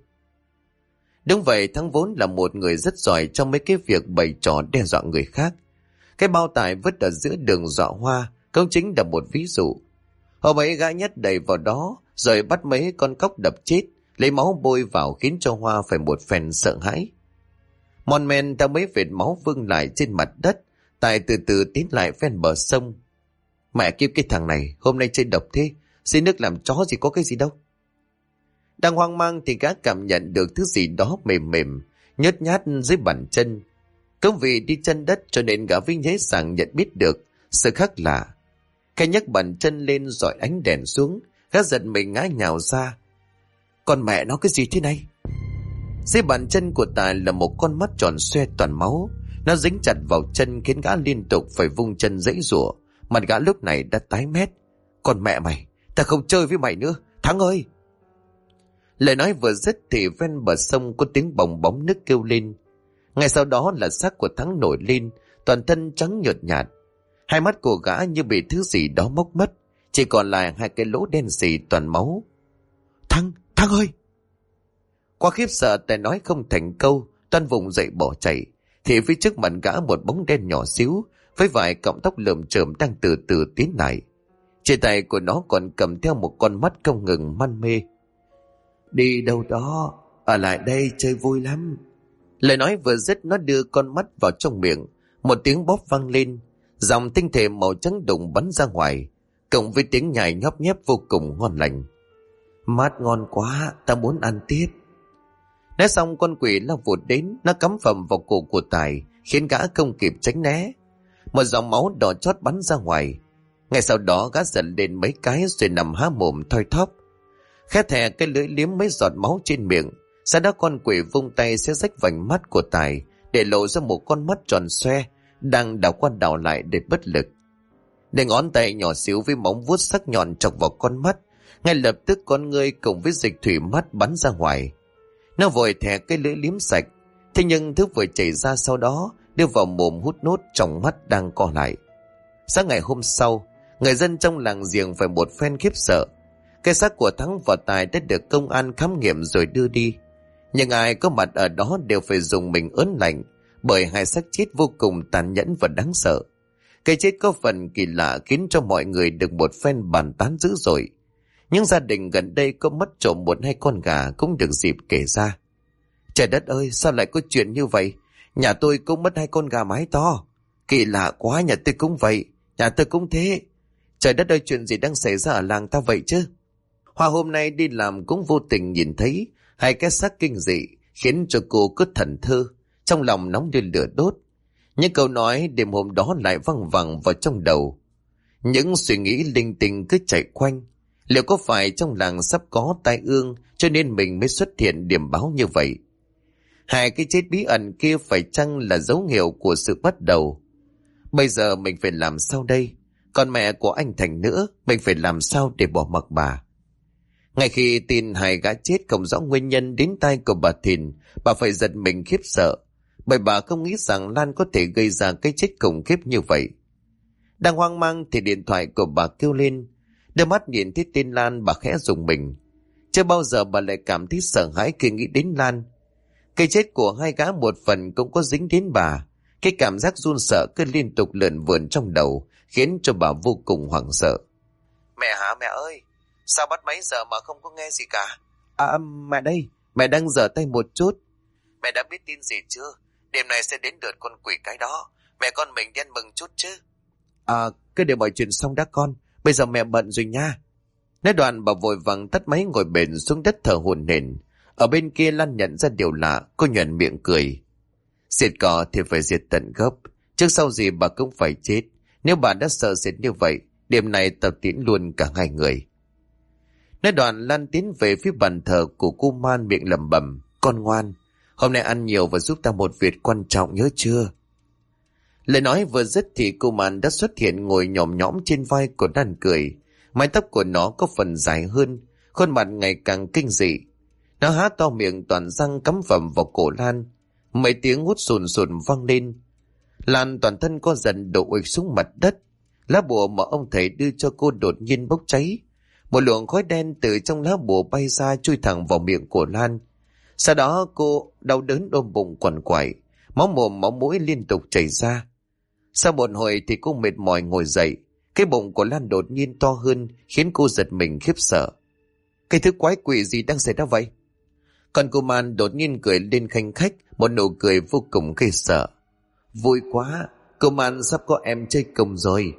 Đúng vậy, Thắng vốn là một người rất giỏi trong mấy cái việc bày trò đe dọa người khác. Cái bao tải vứt ở giữa đường dọa Hoa cũng chính là một ví dụ. Hôm ấy gã nhét đầy vào đó, rồi bắt mấy con cóc đập chết, lấy máu bôi vào khiến cho Hoa phải một phen sợ hãi. Mòn men theo mấy vệt máu vương lại trên mặt đất, Tài từ từ tiến lại ven bờ sông. Mẹ kiếp, cái thằng này hôm nay chơi độc thế, xin nước làm chó gì có cái gì đâu. Đang hoang mang thì gã cảm nhận được thứ gì đó mềm mềm, nhớt nhát dưới bàn chân. Cũng vì đi chân đất cho nên gã Vinh dễ dàng nhận biết được sự khác lạ. Khẽ nhấc bàn chân lên dọi ánh đèn xuống, gã giật mình ngã nhào ra. Con mẹ nó, cái gì thế này? Dưới bàn chân của Tài là một con mắt tròn xoe toàn máu. Nó dính chặt vào chân khiến gã liên tục phải vung chân giãy giụa. Mặt gã lúc này đã tái mét. Còn mẹ mày, ta không chơi với mày nữa, Thắng ơi! Lời nói vừa dứt thì ven bờ sông có tiếng bòng bóng nước kêu lên. Ngay sau đó là xác của Thắng nổi lên, toàn thân trắng nhợt nhạt. Hai mắt của gã như bị thứ gì đó móc mất, chỉ còn lại hai cái lỗ đen sì toàn máu. Thắng ơi! Qua khiếp sợ, Tài nói không thành câu, toàn vùng dậy bỏ chạy. Thì phía trước mặt gã một bóng đen nhỏ xíu với vài cọng tóc lởm chởm đang từ từ tiến lại. Trên tay của nó còn cầm theo một con mắt không ngừng man mê. Đi đâu đó, ở lại đây chơi vui lắm. Lời nói vừa dứt, nó đưa con mắt vào trong miệng. Một tiếng bóp vang lên, dòng tinh thể màu trắng đục bắn ra ngoài, cộng với tiếng nhai nhóp nhép vô cùng ngon lành. Mát ngon quá, ta muốn ăn tiếp. Nói xong, con quỷ lao vụt đến, nó cắm phầm vào cổ của Tài, khiến gã không kịp tránh né. Một dòng máu đỏ chót bắn ra ngoài. Ngay sau đó gã giật lên mấy cái rồi nằm há mồm thoi thóp. Khẽ thè cái lưỡi liếm mấy giọt máu trên miệng. Sau đó con quỷ vung tay xé rách vành mắt của Tài, để lộ ra một con mắt tròn xoe đang đảo qua đảo lại để bất lực. Để ngón tay nhỏ xíu với móng vuốt sắc nhọn chọc vào con mắt, ngay lập tức con ngươi cùng với dịch thủy mắt bắn ra ngoài. Nó vội thè cái lưỡi liếm sạch, thế nhưng thứ vừa chảy ra sau đó đưa vào mồm hút nốt trong mắt đang co lại. Sáng ngày hôm sau, người dân trong làng giềng phải một phen khiếp sợ. Cái xác của Thắng và Tài đã được công an khám nghiệm rồi đưa đi, nhưng ai có mặt ở đó đều phải dùng mình ớn lạnh, bởi hai xác chết vô cùng tàn nhẫn và đáng sợ. Cái chết có phần kỳ lạ khiến cho mọi người được một phen bàn tán dữ dội. Những gia đình gần đây có mất trộm một hai con gà cũng được dịp kể ra. Trời đất ơi, sao lại có chuyện như vậy? Nhà tôi cũng mất hai con gà mái to. Kỳ lạ quá, nhà tôi cũng vậy, nhà tôi cũng thế. Trời đất ơi, chuyện gì đang xảy ra ở làng ta vậy chứ? Hoa hôm nay đi làm cũng vô tình nhìn thấy hai cái xác kinh dị, khiến cho cô cứ thẫn thơ, trong lòng nóng như lửa đốt. Những câu nói đêm hôm đó lại văng vẳng vào trong đầu. Những suy nghĩ linh tinh cứ chạy quanh. Liệu có phải trong làng sắp có tai ương cho nên mình mới xuất hiện điểm báo như vậy? Hai cái chết bí ẩn kia phải chăng là dấu hiệu của sự bắt đầu? Bây giờ mình phải làm sao đây? Còn mẹ của anh Thành nữa, mình phải làm sao để bỏ mặc bà? Ngay khi tin hai gã chết không rõ nguyên nhân đến tai của bà Thìn, bà phải giật mình khiếp sợ, bởi bà không nghĩ rằng Lan có thể gây ra cái chết khủng khiếp như vậy. Đang hoang mang thì điện thoại của bà kêu lên. Đưa mắt nhìn thấy tên Lan, bà khẽ rùng mình. Chưa bao giờ bà lại cảm thấy sợ hãi khi nghĩ đến Lan. Cái chết của hai gã một phần cũng có dính đến bà. Cái cảm giác run sợ cứ liên tục lượn vườn trong đầu, khiến cho bà vô cùng hoảng sợ. Mẹ hả, mẹ ơi? Sao bắt mấy giờ mà không có nghe gì cả? Mẹ đây, mẹ đang giở tay một chút. Mẹ đã biết tin gì chưa? Đêm nay sẽ đến lượt con quỷ cái đó. Mẹ con mình đi ăn mừng chút chứ. Cứ để mọi chuyện xong đã con. Bây giờ mẹ bận rồi nha. Nói đoạn bà vội vàng tắt máy ngồi bệt xuống đất thở hổn hển. Ở bên kia Lan nhận ra điều lạ, cô nhoẻn miệng cười. Diệt cỏ thì phải diệt tận gốc, trước sau gì bà cũng phải chết. Nếu bà đã sợ sệt như vậy, đêm nay tập tiễn luôn cả hai người. Nói đoạn Lan tiến về phía bàn thờ của cô Man, miệng lẩm bẩm: Con ngoan, hôm nay ăn nhiều và giúp ta một việc quan trọng, nhớ chưa? Lời nói vừa dứt thì cô Man đã xuất hiện, ngồi nhòm nhõm trên vai của Lan cười. Mái tóc của nó có phần dài hơn, khuôn mặt ngày càng kinh dị. Nó há to miệng, toàn răng cắm phầm vào cổ Lan. Mấy tiếng hút sùn sùn vang lên. Lan toàn thân co dần đổ ụp xuống mặt đất. Lá bùa mà ông thầy đưa cho cô đột nhiên bốc cháy. Một luồng khói đen từ trong lá bùa bay ra, chui thẳng vào miệng của Lan. Sau đó cô đau đớn ôm bụng quằn quại, máu mồm máu mũi liên tục chảy ra. Sau một hồi thì cô mệt mỏi ngồi dậy. Cái bụng của Lan đột nhiên to hơn, khiến cô giật mình khiếp sợ. Cái thứ quái quỷ gì đang xảy ra vậy? Còn cô Man đột nhiên cười lên khanh khách, một nụ cười vô cùng gây sợ. Vui quá, cô Man sắp có em chơi cùng rồi.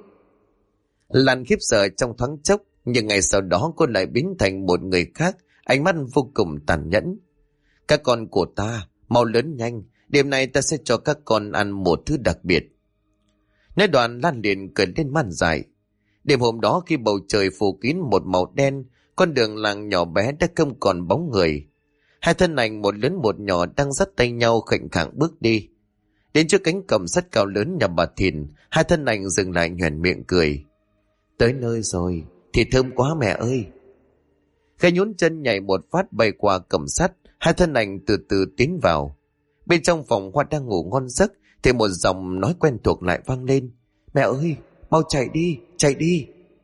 Lan khiếp sợ trong thoáng chốc, nhưng ngày sau đó cô lại biến thành một người khác, ánh mắt vô cùng tàn nhẫn. Các con của ta, mau lớn nhanh, đêm nay ta sẽ cho các con ăn một thứ đặc biệt. Nói đoạn Lan liền cười lên man dại. Đêm hôm đó khi bầu trời phủ kín một màu đen, con đường làng nhỏ bé đã không còn bóng người. Hai thân ảnh một lớn một nhỏ đang dắt tay nhau khệnh khạng bước đi. Đến trước cánh cổng sắt cao lớn nhà bà Thìn, hai thân ảnh dừng lại nhoẻn miệng cười. Tới nơi rồi, thịt thơm quá mẹ ơi. Khẽ nhún chân nhảy một phát bay qua cổng sắt, hai thân ảnh từ từ tiến vào. Bên trong phòng Hoa đang ngủ ngon giấc thì một giọng nói quen thuộc lại vang lên. Mẹ ơi, mau chạy đi, chạy đi.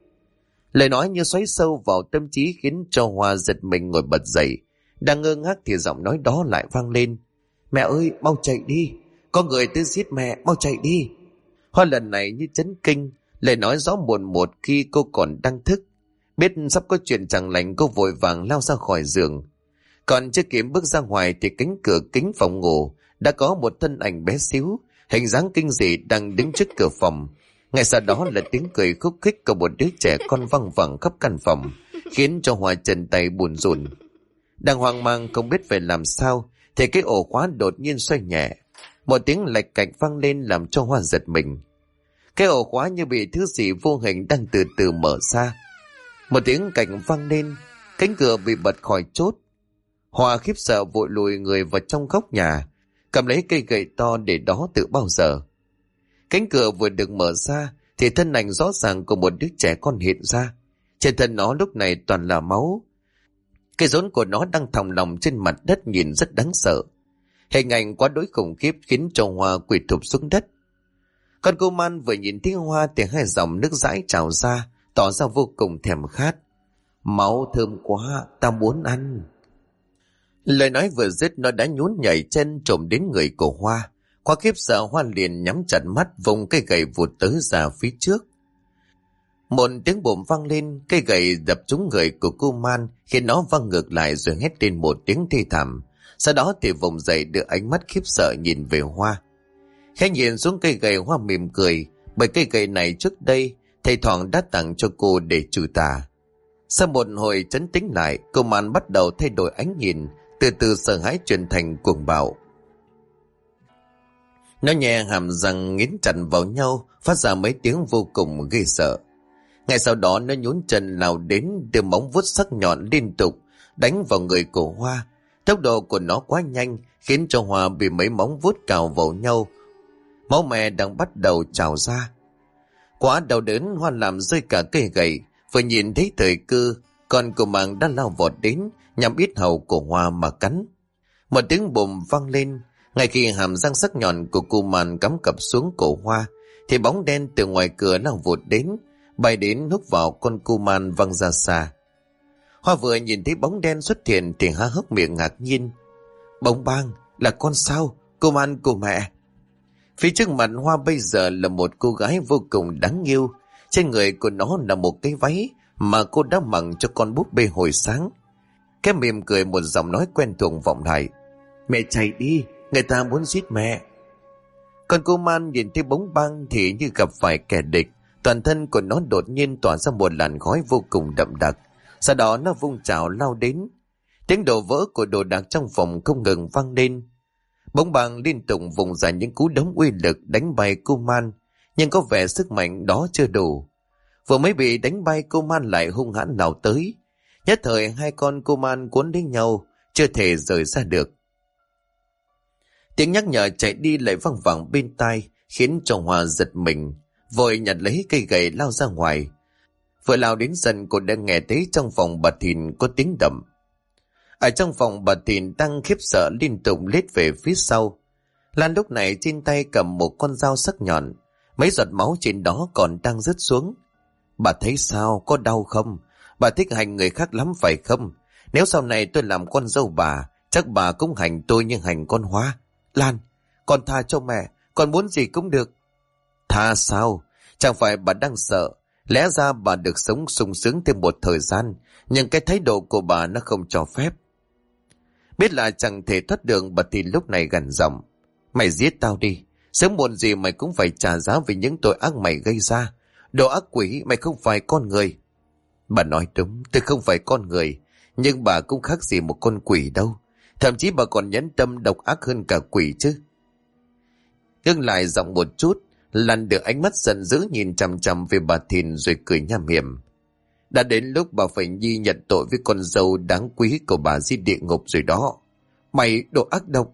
Lời nói như xoáy sâu vào tâm trí khiến cho Hoa giật mình ngồi bật dậy. Đang ngơ ngác thì giọng nói đó lại vang lên. Mẹ ơi, mau chạy đi, có người tới giết mẹ, mau chạy đi. Hoa lần này như chấn kinh, lời nói rõ mồn một khi cô còn đang thức. Biết sắp có chuyện chẳng lành, cô vội vàng lao ra khỏi giường. Còn chưa kịp bước ra ngoài thì cánh cửa kính phòng ngủ đã có một thân ảnh bé xíu, hình dáng kinh dị đang đứng trước cửa phòng. Ngay sau đó là tiếng cười khúc khích của một đứa trẻ con văng vẳng khắp căn phòng, khiến cho Hoa chân tay buồn rùn. Đang hoang mang không biết phải làm sao thì cái ổ khóa đột nhiên xoay nhẹ. Một tiếng lạch cạch vang lên làm cho Hoa giật mình. Cái ổ khóa như bị thứ gì vô hình đang từ từ mở ra. Một tiếng cạch vang lên, cánh cửa bị bật khỏi chốt. Hoa khiếp sợ vội lùi người vào trong góc nhà, cầm lấy cây gậy to để đó từ bao giờ. Cánh cửa vừa được mở ra thì thân ảnh rõ ràng của một đứa trẻ con hiện ra. Trên thân nó lúc này toàn là máu. Cái rốn của nó đang thòng lọng trên mặt đất nhìn rất đáng sợ. Hình ảnh quá đối khủng khiếp khiến cho Hoa quỳ thụp xuống đất. Con cô Man vừa nhìn thấy Hoa thì hai dòng nước dãi trào ra, tỏ ra vô cùng thèm khát. Máu thơm quá, ta muốn ăn. Lời nói vừa dứt nó đã nhún nhảy chân trồm đến người của Hoa. Qua khiếp sợ Hoa liền nhắm chặt mắt, vùng cây gậy vụt tới ra phía trước. Một tiếng bùm vang lên, cây gậy đập trúng người của cô Man khiến nó văng ngược lại rồi hét lên một tiếng thê thảm. Sau đó thì vùng dậy đưa ánh mắt khiếp sợ nhìn về Hoa. Khẽ nhìn xuống cây gậy, Hoa mỉm cười, bởi cây gậy này trước đây thầy thoảng đã tặng cho cô để trừ tà. Sau một hồi trấn tĩnh lại, cô Man bắt đầu thay đổi ánh nhìn, từ từ sợ hãi chuyển thành cuồng bạo. Nó nhẹ hàm răng nghiến chặt vào nhau, phát ra mấy tiếng vô cùng ghê sợ. Ngay sau đó nó nhún chân lao đến, đưa móng vuốt sắc nhọn liên tục đánh vào người của Hoa. Tốc độ của nó quá nhanh khiến cho Hoa bị mấy móng vuốt cào vào nhau. Máu me đang bắt đầu trào ra. Quá đau đớn, Hoa làm rơi cả cây gậy. Vừa nhìn thấy thời cơ, con của Mạng đã lao vọt đến nhằm yết hầu của Hoa mà cắn. Một tiếng bùm vang lên. Ngay khi hàm răng sắc nhọn của cô Man cắm cập xuống cổ Hoa thì bóng đen từ ngoài cửa lao vụt đến, bay đến húc vào con cô Man văng ra xa. Hoa vừa nhìn thấy bóng đen xuất hiện thì há hốc miệng ngạc nhiên. Bóng bang, là con sao? Cô Man của mẹ. Phía trước mặt Hoa bây giờ là một cô gái vô cùng đáng yêu. Trên người của nó là một cái váy mà cô đã mặc cho con búp bê hồi sáng. Cái mỉm cười, một giọng nói quen thuộc vọng lại. Mẹ chạy đi, người ta muốn giết mẹ. Còn cô Man nhìn thấy bóng bang thì như gặp phải kẻ địch. Toàn thân của nó đột nhiên tỏa ra một làn khói vô cùng đậm đặc. Sau đó nó vung chảo lao đến. Tiếng đổ vỡ của đồ đạc trong phòng không ngừng vang lên. Bóng bang liên tục vùng ra những cú đấm uy lực đánh bay cô Man, nhưng có vẻ sức mạnh đó chưa đủ. Vừa mới bị đánh bay, cô Man lại hung hãn lao tới. Nhất thời hai con kuman cuốn lấy nhau, chưa thể rời ra được. Tiếng nhắc nhở chạy đi lại văng vẳng bên tai, khiến cho Hoa giật mình, vội nhặt lấy cây gậy lao ra ngoài. Vừa lao đến sân, cô đã nghe thấy trong phòng bà Thìn có tiếng động. Ở trong phòng, bà Thìn đang khiếp sợ liên tục lết về phía sau. Lan lúc này trên tay cầm một con dao sắc nhọn, mấy giọt máu trên đó còn đang rớt xuống. Bà thấy sao, có đau không? Bà thích hành người khác lắm phải không? Nếu sau này tôi làm con dâu bà, chắc bà cũng hành tôi như hành con Hoa. Lan, con tha cho mẹ, con muốn gì cũng được. Tha sao? Chẳng phải bà đang sợ? Lẽ ra bà được sống sung sướng thêm một thời gian, nhưng cái thái độ của bà nó không cho phép. Biết là chẳng thể thoát đường, bà Thìn lúc này gằn giọng. Mày giết tao đi, sớm muộn gì mày cũng phải trả giá vì những tội ác mày gây ra. Đồ ác quỷ, mày không phải con người. Bà nói đúng, tôi không phải con người, nhưng bà cũng khác gì một con quỷ đâu. Thậm chí bà còn nhẫn tâm độc ác hơn cả quỷ chứ. Ngưng lại giọng một chút, Lan được ánh mắt giận dữ nhìn chằm chằm về bà Thìn rồi cười nham hiểm. Đã đến lúc bà phải nhi nhận tội với con dâu đáng quý của bà dưới địa ngục rồi đó. Mày đồ ác độc.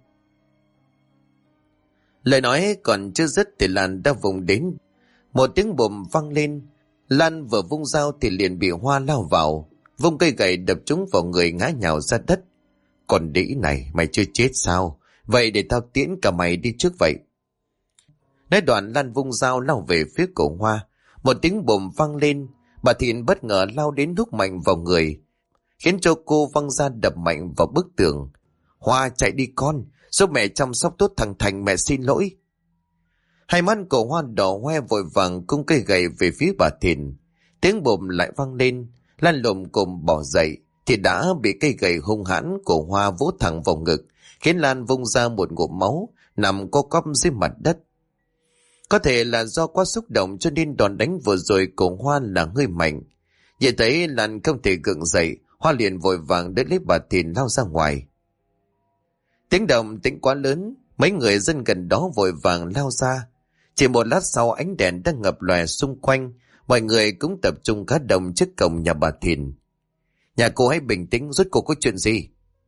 Lời nói còn chưa dứt thì Lan đã vùng đến. Một tiếng bùm vang lên. Lan vừa vung dao thì liền bị Hoa lao vào, vung cây gậy đập trúng vào người ngã nhào ra đất. Còn đĩ này, mày chưa chết sao? Vậy để tao tiễn cả mày đi trước vậy. Nói đoạn Lan vung dao lao về phía cổ Hoa. Một tiếng bùm vang lên. Bà Thìn bất ngờ lao đến húc mạnh vào người, khiến cho cô văng ra đập mạnh vào bức tường. Hoa, chạy đi con, giúp mẹ chăm sóc tốt thằng Thành, mẹ xin lỗi. Hai mắt của Hoa đỏ hoe vội vàng cung cây gậy về phía bà Thìn. Tiếng bùm lại vang lên. Lan lồm cồm bỏ dậy thì đã bị cây gậy hung hãn của Hoa vỗ thẳng vào ngực, khiến Lan vung ra một ngụm máu, nằm co quắp dưới mặt đất. Có thể là do quá xúc động cho nên đòn đánh vừa rồi của Hoa là hơi mạnh. Vậy thấy Lan không thể gượng dậy, Hoa liền vội vàng đỡ lấy bà Thìn lao ra ngoài. Tiếng động tĩnh quá lớn, mấy người dân gần đó vội vàng lao ra. Chỉ một lát sau, ánh đèn đang ngập lòe xung quanh, mọi người cũng tập trung khá đông trước cổng nhà bà Thìn. Nhà cô hãy bình tĩnh, rốt cuộc có chuyện gì?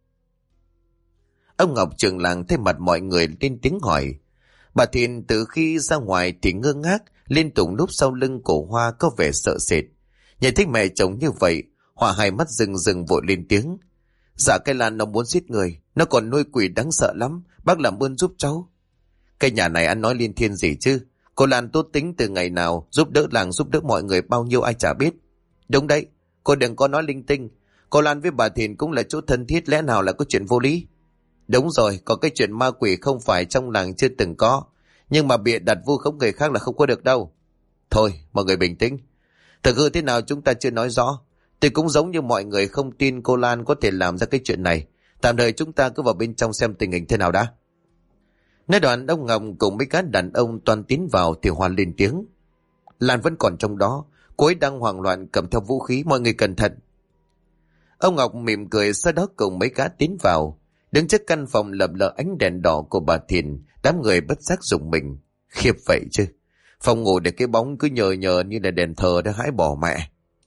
Ông Ngọc trưởng làng thay mặt mọi người lên tiếng hỏi. Bà Thìn từ khi ra ngoài thì ngơ ngác, liên tục núp sau lưng cổ Hoa có vẻ sợ sệt. Nhìn thấy mẹ chồng như vậy, Hoa hai mắt rừng rừng vội lên tiếng. Dạ cái Lan nó muốn giết người, nó còn nuôi quỷ đáng sợ lắm, bác làm ơn giúp cháu. Cái nhà này ăn nói liên thiên gì chứ? Cô Lan tốt tính từ ngày nào, giúp đỡ làng giúp đỡ mọi người bao nhiêu ai chả biết. Đúng đấy, cô đừng có nói linh tinh. Cô Lan với bà Thìn cũng là chỗ thân thiết, lẽ nào là có chuyện vô lý? Đúng rồi, có cái chuyện ma quỷ không phải trong làng chưa từng có, nhưng mà bịa đặt vu khống người khác là không có được đâu. Thôi, mọi người bình tĩnh. Thực hư thế nào chúng ta chưa nói rõ. Tôi cũng giống như mọi người không tin cô Lan có thể làm ra cái chuyện này. Tạm thời chúng ta cứ vào bên trong xem tình hình thế nào đã. Nói đoạn ông Ngọc cùng mấy cái đàn ông toàn tiến vào thì Hoa lên tiếng. Lan vẫn còn trong đó, cô ấy đang hoảng loạn cầm theo vũ khí, mọi người cẩn thận. Ông Ngọc mỉm cười, sau đó cùng mấy cá tiến vào. Đứng trước căn phòng lập lờ ánh đèn đỏ của bà Thìn, đám người bất giác rùng mình. Khiếp vậy chứ, phòng ngủ để cái bóng cứ nhờ nhờ như là đèn thờ đã hãi bỏ mẹ.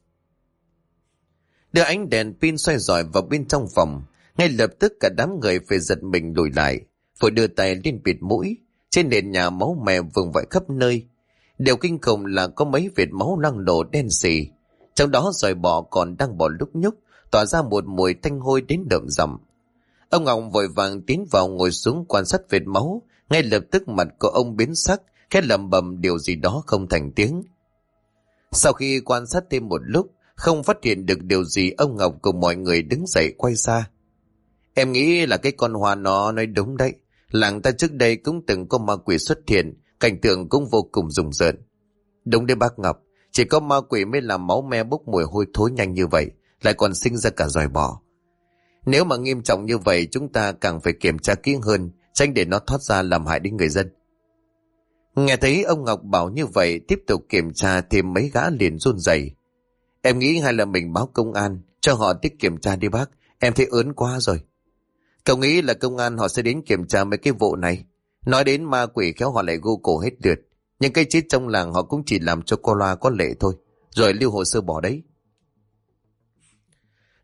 Đưa ánh đèn pin xoay rọi vào bên trong phòng, ngay lập tức cả đám người phải giật mình lùi lại, phải đưa tay lên bịt mũi. Trên nền nhà máu me vương vãi khắp nơi. Điều kinh khủng là có mấy vệt máu loang lổ đen sì, trong đó giòi bọ còn đang bò lúc nhúc, tỏa ra một mùi tanh hôi đến đậm rầm. Ông Ngọc vội vàng tiến vào ngồi xuống quan sát vệt máu. Ngay lập tức mặt của ông biến sắc, khẽ lẩm bẩm điều gì đó không thành tiếng. Sau khi quan sát thêm một lúc, không phát hiện được điều gì, ông Ngọc cùng mọi người đứng dậy quay ra. Em nghĩ là cái con Hoa nó nói đúng đấy. Làng ta trước đây cũng từng có ma quỷ xuất hiện, cảnh tượng cũng vô cùng rùng rợn. Đúng đấy bác Ngọc, chỉ có ma quỷ mới làm máu me bốc mùi hôi thối nhanh như vậy, lại còn sinh ra cả giòi bọ. Nếu mà nghiêm trọng như vậy, chúng ta càng phải kiểm tra kỹ hơn, tránh để nó thoát ra làm hại đến người dân. Nghe thấy ông Ngọc bảo như vậy, tiếp tục kiểm tra thêm mấy gã liền run rẩy. Em nghĩ hay là mình báo công an cho họ tích kiểm tra đi bác, em thấy ớn quá rồi. Cậu nghĩ là công an họ sẽ đến kiểm tra mấy cái vụ này? Nói đến ma quỷ khéo họ lại gu cổ hết lượt. Nhưng cái chết trong làng họ cũng chỉ làm cho có loa có lệ thôi, rồi lưu hồ sơ bỏ đấy.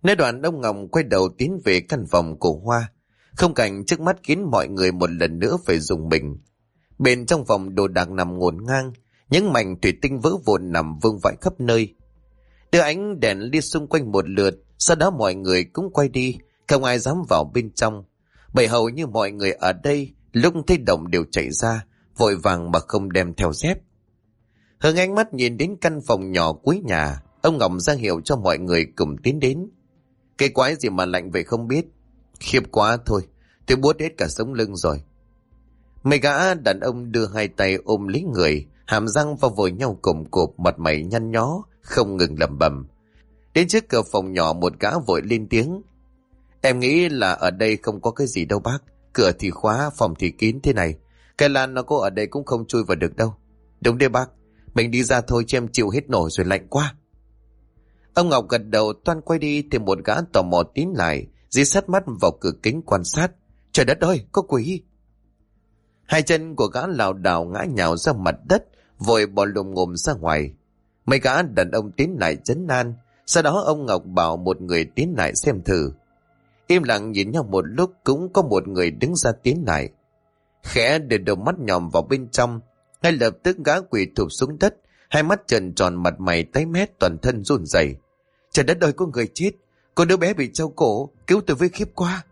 Nói đoạn ông Ngọc quay đầu tiến về căn phòng của Hoa. Không cảnh trước mắt khiến mọi người một lần nữa phải rùng mình. Bên trong phòng đồ đạc nằm ngổn ngang, những mảnh thủy tinh vỡ vụn nằm vương vãi khắp nơi. Đưa ánh đèn đi xung quanh một lượt, sau đó mọi người cũng quay đi, không ai dám vào bên trong. Bởi hầu như mọi người ở đây lúc thấy động đều chạy ra, vội vàng mà không đem theo dép. Hướng ánh mắt nhìn đến căn phòng nhỏ cuối nhà, ông Ngọc ra hiệu cho mọi người cùng tiến đến. Cái quái gì mà lạnh vậy không biết. Khiếp quá thôi, tôi buốt hết cả sống lưng rồi. Mấy gã đàn ông đưa hai tay ôm lấy người, hàm răng vào vội nhau cồm cộp, mặt mày nhăn nhó, không ngừng lẩm bẩm. Đến trước cửa phòng nhỏ một gã vội lên tiếng. Em nghĩ là ở đây không có cái gì đâu bác. Cửa thì khóa, phòng thì kín thế này. Cái lan nó có ở đây cũng không chui vào được đâu. Đúng đấy bác, mình đi ra thôi chứ em chịu hết nổi rồi, lạnh quá. Ông Ngọc gật đầu toan quay đi thì một gã tò mò tiến lại, dí sát mắt vào cửa kính quan sát. Trời đất ơi, có quỷ! Hai chân của gã lảo đảo ngã nhào ra mặt đất, vội bỏ lùm ngùm ra ngoài. Mấy gã đàn ông tiến lại trấn an, sau đó ông Ngọc bảo một người tiến lại xem thử. Im lặng nhìn nhau một lúc, cũng có một người đứng ra tiến lại. Khẽ để đầu mắt nhòm vào bên trong, ngay lập tức gã quỳ thụp xuống đất, hai mắt trợn tròn, mặt mày tái mét, toàn thân run rẩy. Trời đất ơi, có người chết, có đứa bé bị treo cổ, cứu tôi với, khiếp quá.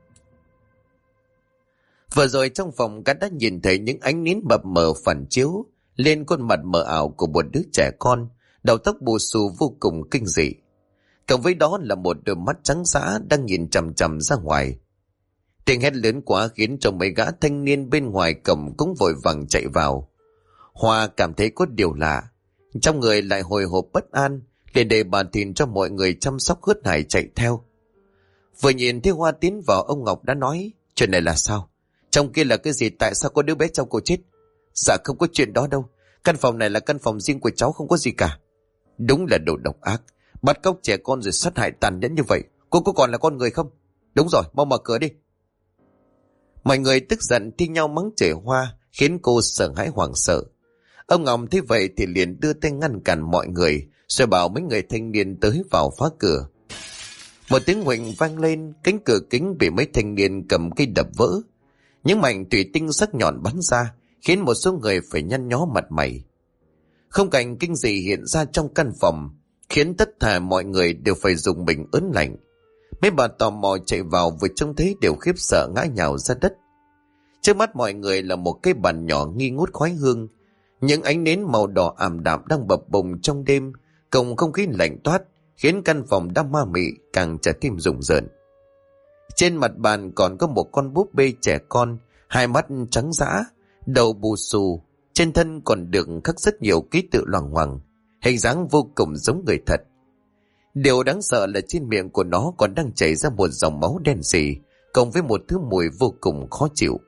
Vừa rồi trong phòng gã đã nhìn thấy những ánh nến mập mờ phản chiếu lên khuôn mặt mờ ảo của một đứa trẻ con, đầu tóc bù xù vô cùng kinh dị. Cộng với đó là một đôi mắt trắng dã đang nhìn chằm chằm ra ngoài. Tiếng hét lớn quá khiến cho mấy gã thanh niên bên ngoài cổng cũng vội vàng chạy vào. Hoa cảm thấy có điều lạ, trong người lại hồi hộp bất an, liền để bà Thìn cho mọi người chăm sóc hớt hải chạy theo. Vừa nhìn thấy Hoa tiến vào, ông Ngọc đã nói, chuyện này là sao? Trong kia là cái gì, tại sao có đứa bé trong cô chết? Dạ không có chuyện đó đâu, căn phòng này là căn phòng riêng của cháu, không có gì cả. Đúng là đồ độc ác, bắt cóc trẻ con rồi sát hại tàn nhẫn như vậy, cô có còn là con người không? Đúng rồi, mau mở cửa đi. Mọi người tức giận thi nhau mắng chửi Hoa, khiến cô sợ hãi hoảng sợ. Ông Ngọc thấy vậy thì liền đưa tay ngăn cản mọi người, rồi bảo mấy người thanh niên tới vào phá cửa. Một tiếng huỳnh vang lên, cánh cửa kính bị mấy thanh niên cầm cây đập vỡ. Những mảnh thủy tinh sắc nhọn bắn ra, khiến một số người phải nhăn nhó mặt mày. Không cảnh kinh dị hiện ra trong căn phòng, khiến tất cả mọi người đều phải dùng mình ớn lạnh. Mấy bà tò mò chạy vào vừa trông thấy đều khiếp sợ ngã nhào ra đất. Trước mắt mọi người là một cái bàn nhỏ nghi ngút khói hương. Những ánh nến màu đỏ ảm đạm đang bập bùng trong đêm, cùng không khí lạnh toát, khiến căn phòng đang ma mị càng trở thêm rùng rợn. Trên mặt bàn còn có một con búp bê trẻ con, hai mắt trắng dã, đầu bù xù, trên thân còn được khắc rất nhiều ký tự loằng ngoằng, hình dáng vô cùng giống người thật. Điều đáng sợ là trên miệng của nó còn đang chảy ra một dòng máu đen sì, cộng với một thứ mùi vô cùng khó chịu.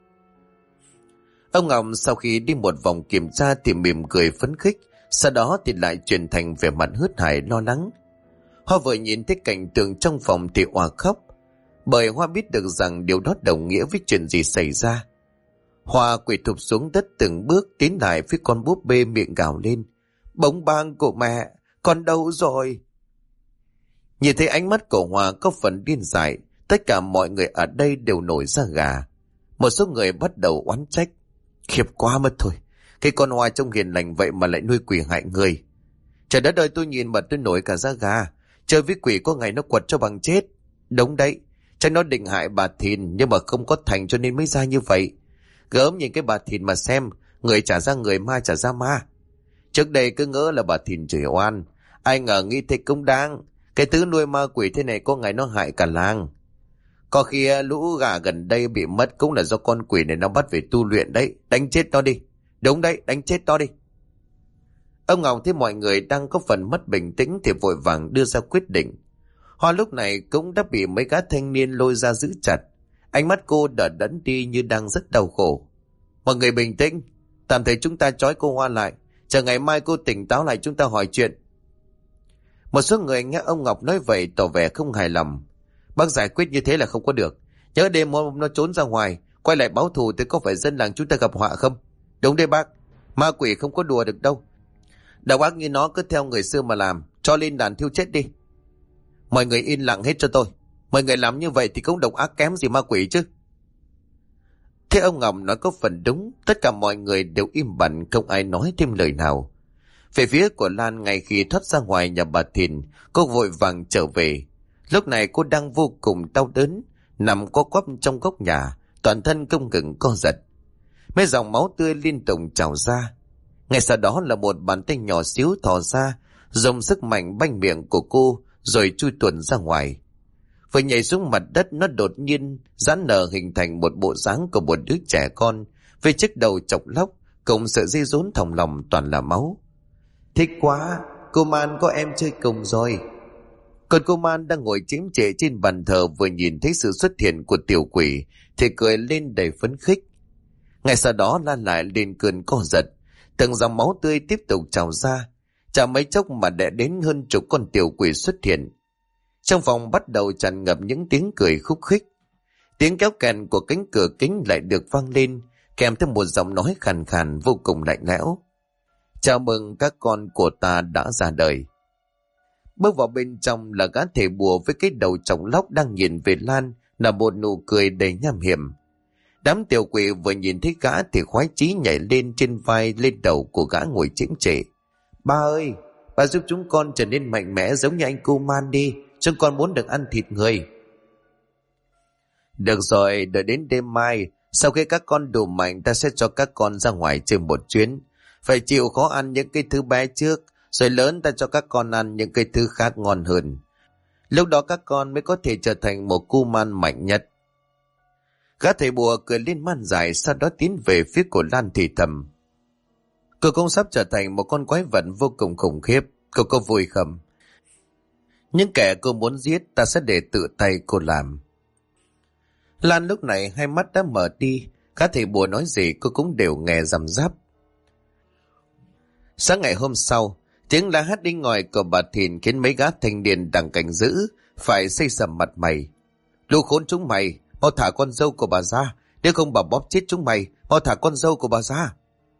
Ông Ngọc sau khi đi một vòng kiểm tra thì mỉm cười phấn khích, sau đó thì lại chuyển thành vẻ mặt hớt hải lo lắng. Hoa vừa nhìn thấy cảnh tượng trong phòng thì òa khóc, bởi Hoa biết được rằng điều đó đồng nghĩa với chuyện gì xảy ra. Hoa quỳ thụp xuống đất từng bước tiến lại phía con búp bê, miệng gào lên, bóng bang của mẹ, con đâu rồi? Nhìn thấy ánh mắt của Hoa có phần điên dại, tất cả mọi người ở đây đều nổi da gà. Một số người bắt đầu oán trách, khiếp quá mất thôi, cái con Hoa trông hiền lành vậy mà lại nuôi quỷ hại người. Trời đất ơi, tôi nhìn mà tôi nổi cả da gà, chơi với quỷ có ngày nó quật cho bằng chết. Đúng đấy, chắc nó định hại bà Thìn nhưng mà không có thành cho nên mới ra như vậy. Gớm nhìn cái bà Thìn mà xem, người trả ra người, ma trả ra ma. Trước đây cứ ngỡ là bà Thìn chửi oan, ai ngờ nghĩ thế cũng đáng. Cái thứ nuôi ma quỷ thế này có ngày nó hại cả làng. Có khi lũ gà gần đây bị mất cũng là do con quỷ này nó bắt về tu luyện đấy. Đánh chết nó đi. Đúng đấy, đánh chết nó đi. Ông Ngọc thấy mọi người đang có phần mất bình tĩnh thì vội vàng đưa ra quyết định. Hoa lúc này cũng đã bị mấy gã thanh niên lôi ra giữ chặt. Ánh mắt cô đờ đẫn đi như đang rất đau khổ. Mọi người bình tĩnh, tạm thời chúng ta trói cô Hoa lại, chờ ngày mai cô tỉnh táo lại chúng ta hỏi chuyện. Một số người nghe ông Ngọc nói vậy tỏ vẻ không hài lòng. Bác giải quyết như thế là không có được. Nhớ đêm nó trốn ra ngoài, quay lại báo thù thì có phải dân làng chúng ta gặp họa không? Đúng đấy bác, ma quỷ không có đùa được đâu. Đầu óc như nó cứ theo người xưa mà làm, cho lên đàn thiêu chết đi. Mọi người yên lặng hết cho tôi. Mọi người làm như vậy thì cũng độc ác kém gì ma quỷ chứ. Thế ông Ngọc nói có phần đúng. Tất cả mọi người đều im bặt, không ai nói thêm lời nào. Về phía của Lan, ngay khi thoát ra ngoài nhà bà Thìn, cô vội vàng trở về. Lúc này cô đang vô cùng đau đớn, nằm co quắp trong góc nhà, toàn thân không ngừng co giật. Mấy dòng máu tươi liên tục trào ra. Ngay sau đó là một bàn tay nhỏ xíu thò ra, dùng sức mạnh banh miệng của cô, rồi chui tuồn ra ngoài. Vừa nhảy xuống mặt đất, nó đột nhiên giãn nở hình thành một bộ dáng của một đứa trẻ con, với chiếc đầu chọc lóc, cùng sợi dây rốn thòng lòng toàn là máu. Thích quá, cô Man có em chơi cùng rồi. Còn cô Man đang ngồi chiếm trệ trên bàn thờ vừa nhìn thấy sự xuất hiện của tiểu quỷ thì cười lên đầy phấn khích. Ngay sau đó Lan lại lên cơn co giật, từng dòng máu tươi tiếp tục trào ra, chả mấy chốc mà đã đến hơn chục con tiểu quỷ xuất hiện. Trong phòng bắt đầu tràn ngập những tiếng cười khúc khích. Tiếng kéo kèn của cánh cửa kính lại được vang lên, kèm theo một giọng nói khàn khàn vô cùng lạnh lẽo. Chào mừng các con của ta đã ra đời. Bước vào bên trong là gã thể bùa với cái đầu tròng lóc đang nhìn về Lan, là một nụ cười đầy nham hiểm. Đám tiểu quỷ vừa nhìn thấy gã thì khoái chí nhảy lên trên vai lên đầu của gã ngồi chỉnh trệ. Ba ơi, bà giúp chúng con trở nên mạnh mẽ giống như anh cô Man đi, chúng con muốn được ăn thịt người. Được rồi, đợi đến đêm mai, sau khi các con đủ mạnh ta sẽ cho các con ra ngoài chơi một chuyến. Phải chịu khó ăn những cái thứ bé trước, rồi lớn ta cho các con ăn những cái thứ khác ngon hơn. Lúc đó các con mới có thể trở thành một cô man mạnh nhất. Gã thầy bùa cười lên man dài, sau đó tiến về phía của Lan thì thầm. Cô cũng sắp trở thành một con quái vật vô cùng khủng khiếp, cô có vui không? Những kẻ cô muốn giết ta sẽ để tự tay cô làm. Lan lúc này hai mắt đã mở đi, gã thầy bùa nói gì cô cũng đều nghe răm rắp. Sáng ngày hôm sau, tiếng la hét đinh ngòi của bà Thìn khiến mấy gã thanh niên đang cảnh giữ phải xây sầm mặt mày. Lũ khốn chúng mày, mau thả con dâu của bà ra, nếu không bà bóp chết chúng mày, mau thả con dâu của bà ra.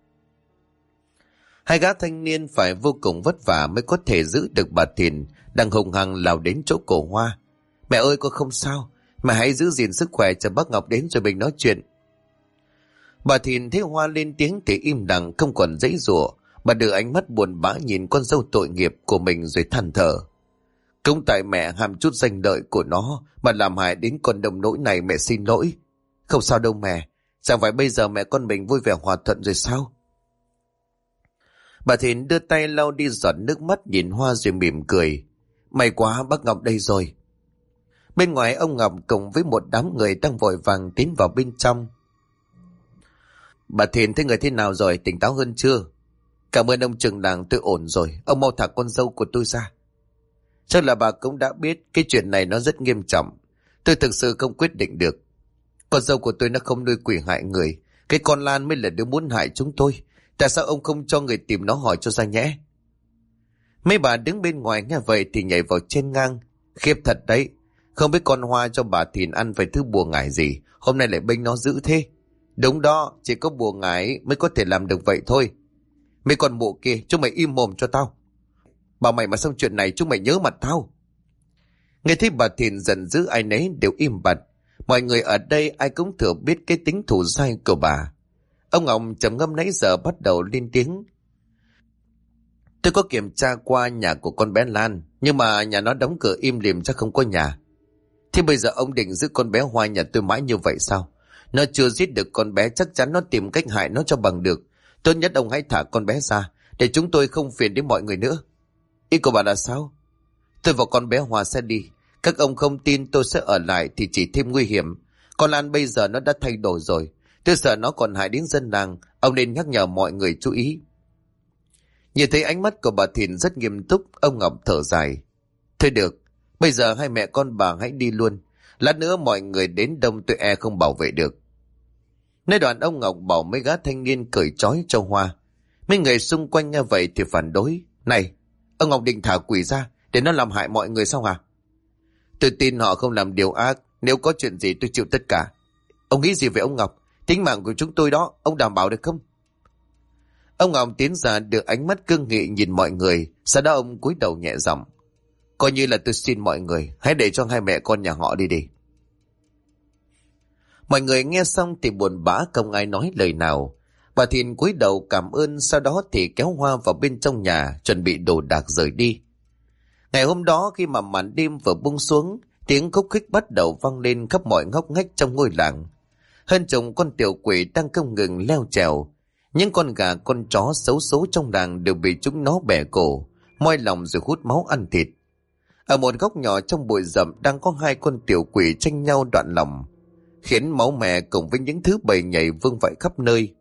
Hai gã thanh niên phải vô cùng vất vả mới có thể giữ được bà Thìn đang hùng hăng lao đến chỗ cổ Hoa. Mẹ ơi, con không sao, mẹ hãy giữ gìn sức khỏe cho bác Ngọc đến rồi mình nói chuyện. Bà Thìn thấy Hoa lên tiếng thì im lặng không còn giãy giụa. Bà đưa ánh mắt buồn bã nhìn con dâu tội nghiệp của mình rồi than thở. Cũng tại mẹ ham chút danh lợi của nó mà làm hại đến con đồng nỗi này, mẹ xin lỗi. Không sao đâu mẹ, chẳng phải bây giờ mẹ con mình vui vẻ hòa thuận rồi sao? Bà Thìn đưa tay lau đi giọt nước mắt nhìn Hoa rồi mỉm cười. May quá bác Ngọc đây rồi. Bên ngoài ông Ngọc cùng với một đám người đang vội vàng tiến vào bên trong. Bà Thìn thấy người thế nào rồi, tỉnh táo hơn chưa? Cảm ơn ông trưởng làng, tôi ổn rồi, ông mau thả con dâu của tôi ra. Chắc là bà cũng đã biết cái chuyện này nó rất nghiêm trọng. Tôi thực sự không quyết định được. Con dâu của tôi nó không nuôi quỷ hại người. Cái con Lan mới là đứa muốn hại chúng tôi. Tại sao ông không cho người tìm nó hỏi cho ra nhẽ? Mấy bà đứng bên ngoài nghe vậy thì nhảy vào chen ngang. Khiếp thật đấy. Không biết con Hoa cho bà Thìn ăn phải thứ bùa ngải gì, hôm nay lại bênh nó dữ thế. Đúng đó, chỉ có bùa ngải mới có thể làm được vậy thôi. Mấy con mụ kia, chúng mày im mồm cho tao. Bảo mày mà xong chuyện này chúng mày nhớ mặt tao. Nghe thấy bà Thìn giận dữ, ai nấy đều im bặt. Mọi người ở đây ai cũng thừa biết cái tính thù dai của bà. Ông Ngọc trầm ngâm nãy giờ bắt đầu lên tiếng. Tôi có kiểm tra qua nhà của con bé Lan, nhưng mà nhà nó đóng cửa im lìm, chắc không có nhà. Thế bây giờ ông định giữ con bé Hoa nhà tôi mãi như vậy sao? Nó chưa giết được con bé, chắc chắn nó tìm cách hại nó cho bằng được. Tốt nhất ông hãy thả con bé ra, để chúng tôi không phiền đến mọi người nữa. Ý của bà là sao? Tôi và con bé Hoa sẽ đi. Các ông không tin tôi sẽ ở lại thì chỉ thêm nguy hiểm. Con Lan bây giờ nó đã thay đổi rồi. Tôi sợ nó còn hại đến dân làng. Ông nên nhắc nhở mọi người chú ý. Nhìn thấy ánh mắt của bà Thìn rất nghiêm túc, ông Ngọc thở dài. Thôi được, bây giờ hai mẹ con bà hãy đi luôn. Lát nữa mọi người đến đông tôi e không bảo vệ được. Nơi đoạn ông Ngọc bảo mấy gã thanh niên cởi trói cho Hoa. Mấy người xung quanh nghe vậy thì phản đối. Này, ông Ngọc định thả quỷ ra để nó làm hại mọi người sao hả? Tôi tin họ không làm điều ác. Nếu có chuyện gì tôi chịu tất cả. Ông nghĩ gì về ông Ngọc? Tính mạng của chúng tôi đó, ông đảm bảo được không? Ông Ngọc tiến ra đưa ánh mắt cương nghị nhìn mọi người. Sau đó ông cúi đầu nhẹ giọng. Coi như là tôi xin mọi người, hãy để cho hai mẹ con nhà họ đi đi. Mọi người nghe xong thì buồn bã không ai nói lời nào. Bà Thìn cúi đầu cảm ơn, sau đó thì kéo Hoa vào bên trong nhà chuẩn bị đồ đạc rời đi. Ngày hôm đó khi mà màn đêm vừa buông xuống, tiếng khúc khích bắt đầu vang lên khắp mọi ngóc ngách trong ngôi làng. Hơn chục con tiểu quỷ đang không ngừng leo trèo. Những con gà con chó xấu số trong làng đều bị chúng nó bẻ cổ, moi lòng rồi hút máu ăn thịt. Ở một góc nhỏ trong bụi rậm đang có hai con tiểu quỷ tranh nhau đoạn lòng, khiến máu mè cùng với những thứ bầy nhảy vương vãi khắp nơi.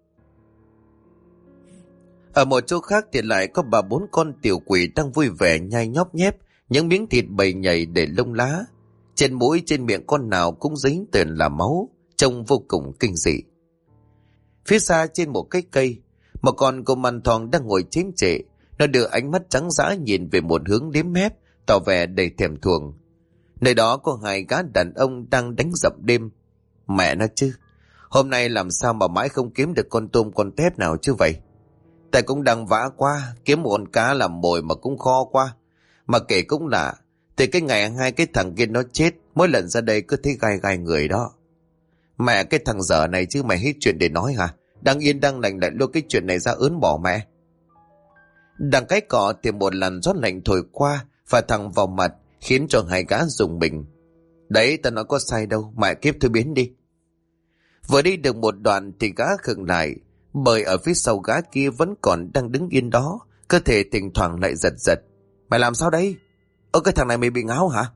Ở một chỗ khác thì lại có 3-4 con tiểu quỷ đang vui vẻ nhai nhóp nhép những miếng thịt bầy nhảy để lông lá. Trên mũi trên miệng con nào cũng dính toàn là máu, trông vô cùng kinh dị. Phía xa trên một cái cây, một con cô man thong đang ngồi chém trệ. Nó đưa ánh mắt trắng dã nhìn về một hướng liếm mép, tỏ vẻ đầy thèm thuồng. Nơi đó có hai gã đàn ông đang đánh dập đêm. Mẹ nó chứ, hôm nay làm sao mà mãi không kiếm được con tôm con tép nào chứ vậy? Ta cũng đang vã qua, kiếm một con cá làm mồi mà cũng khó quá. Mà kể cũng lạ, từ cái ngày hai cái thằng kia nó chết, mỗi lần ra đây cứ thấy gai gai người đó. Mẹ, cái thằng dở này chứ mày hết chuyện để nói hả? Đang yên đang lành lại lôi cái chuyện này ra ớn bỏ mẹ. Đằng cái cọ thì một làn gió lạnh thổi qua và thẳng vào mặt, khiến cho hai gã rùng mình. Đấy, ta nói có sai đâu, mẹ kiếp thôi biến đi. Vừa đi được một đoạn thì gã khựng lại, bởi ở phía sau gã kia vẫn còn đang đứng yên đó, cơ thể thỉnh thoảng lại giật giật. Mày làm sao đây? Cái thằng này mày bị ngáo hả?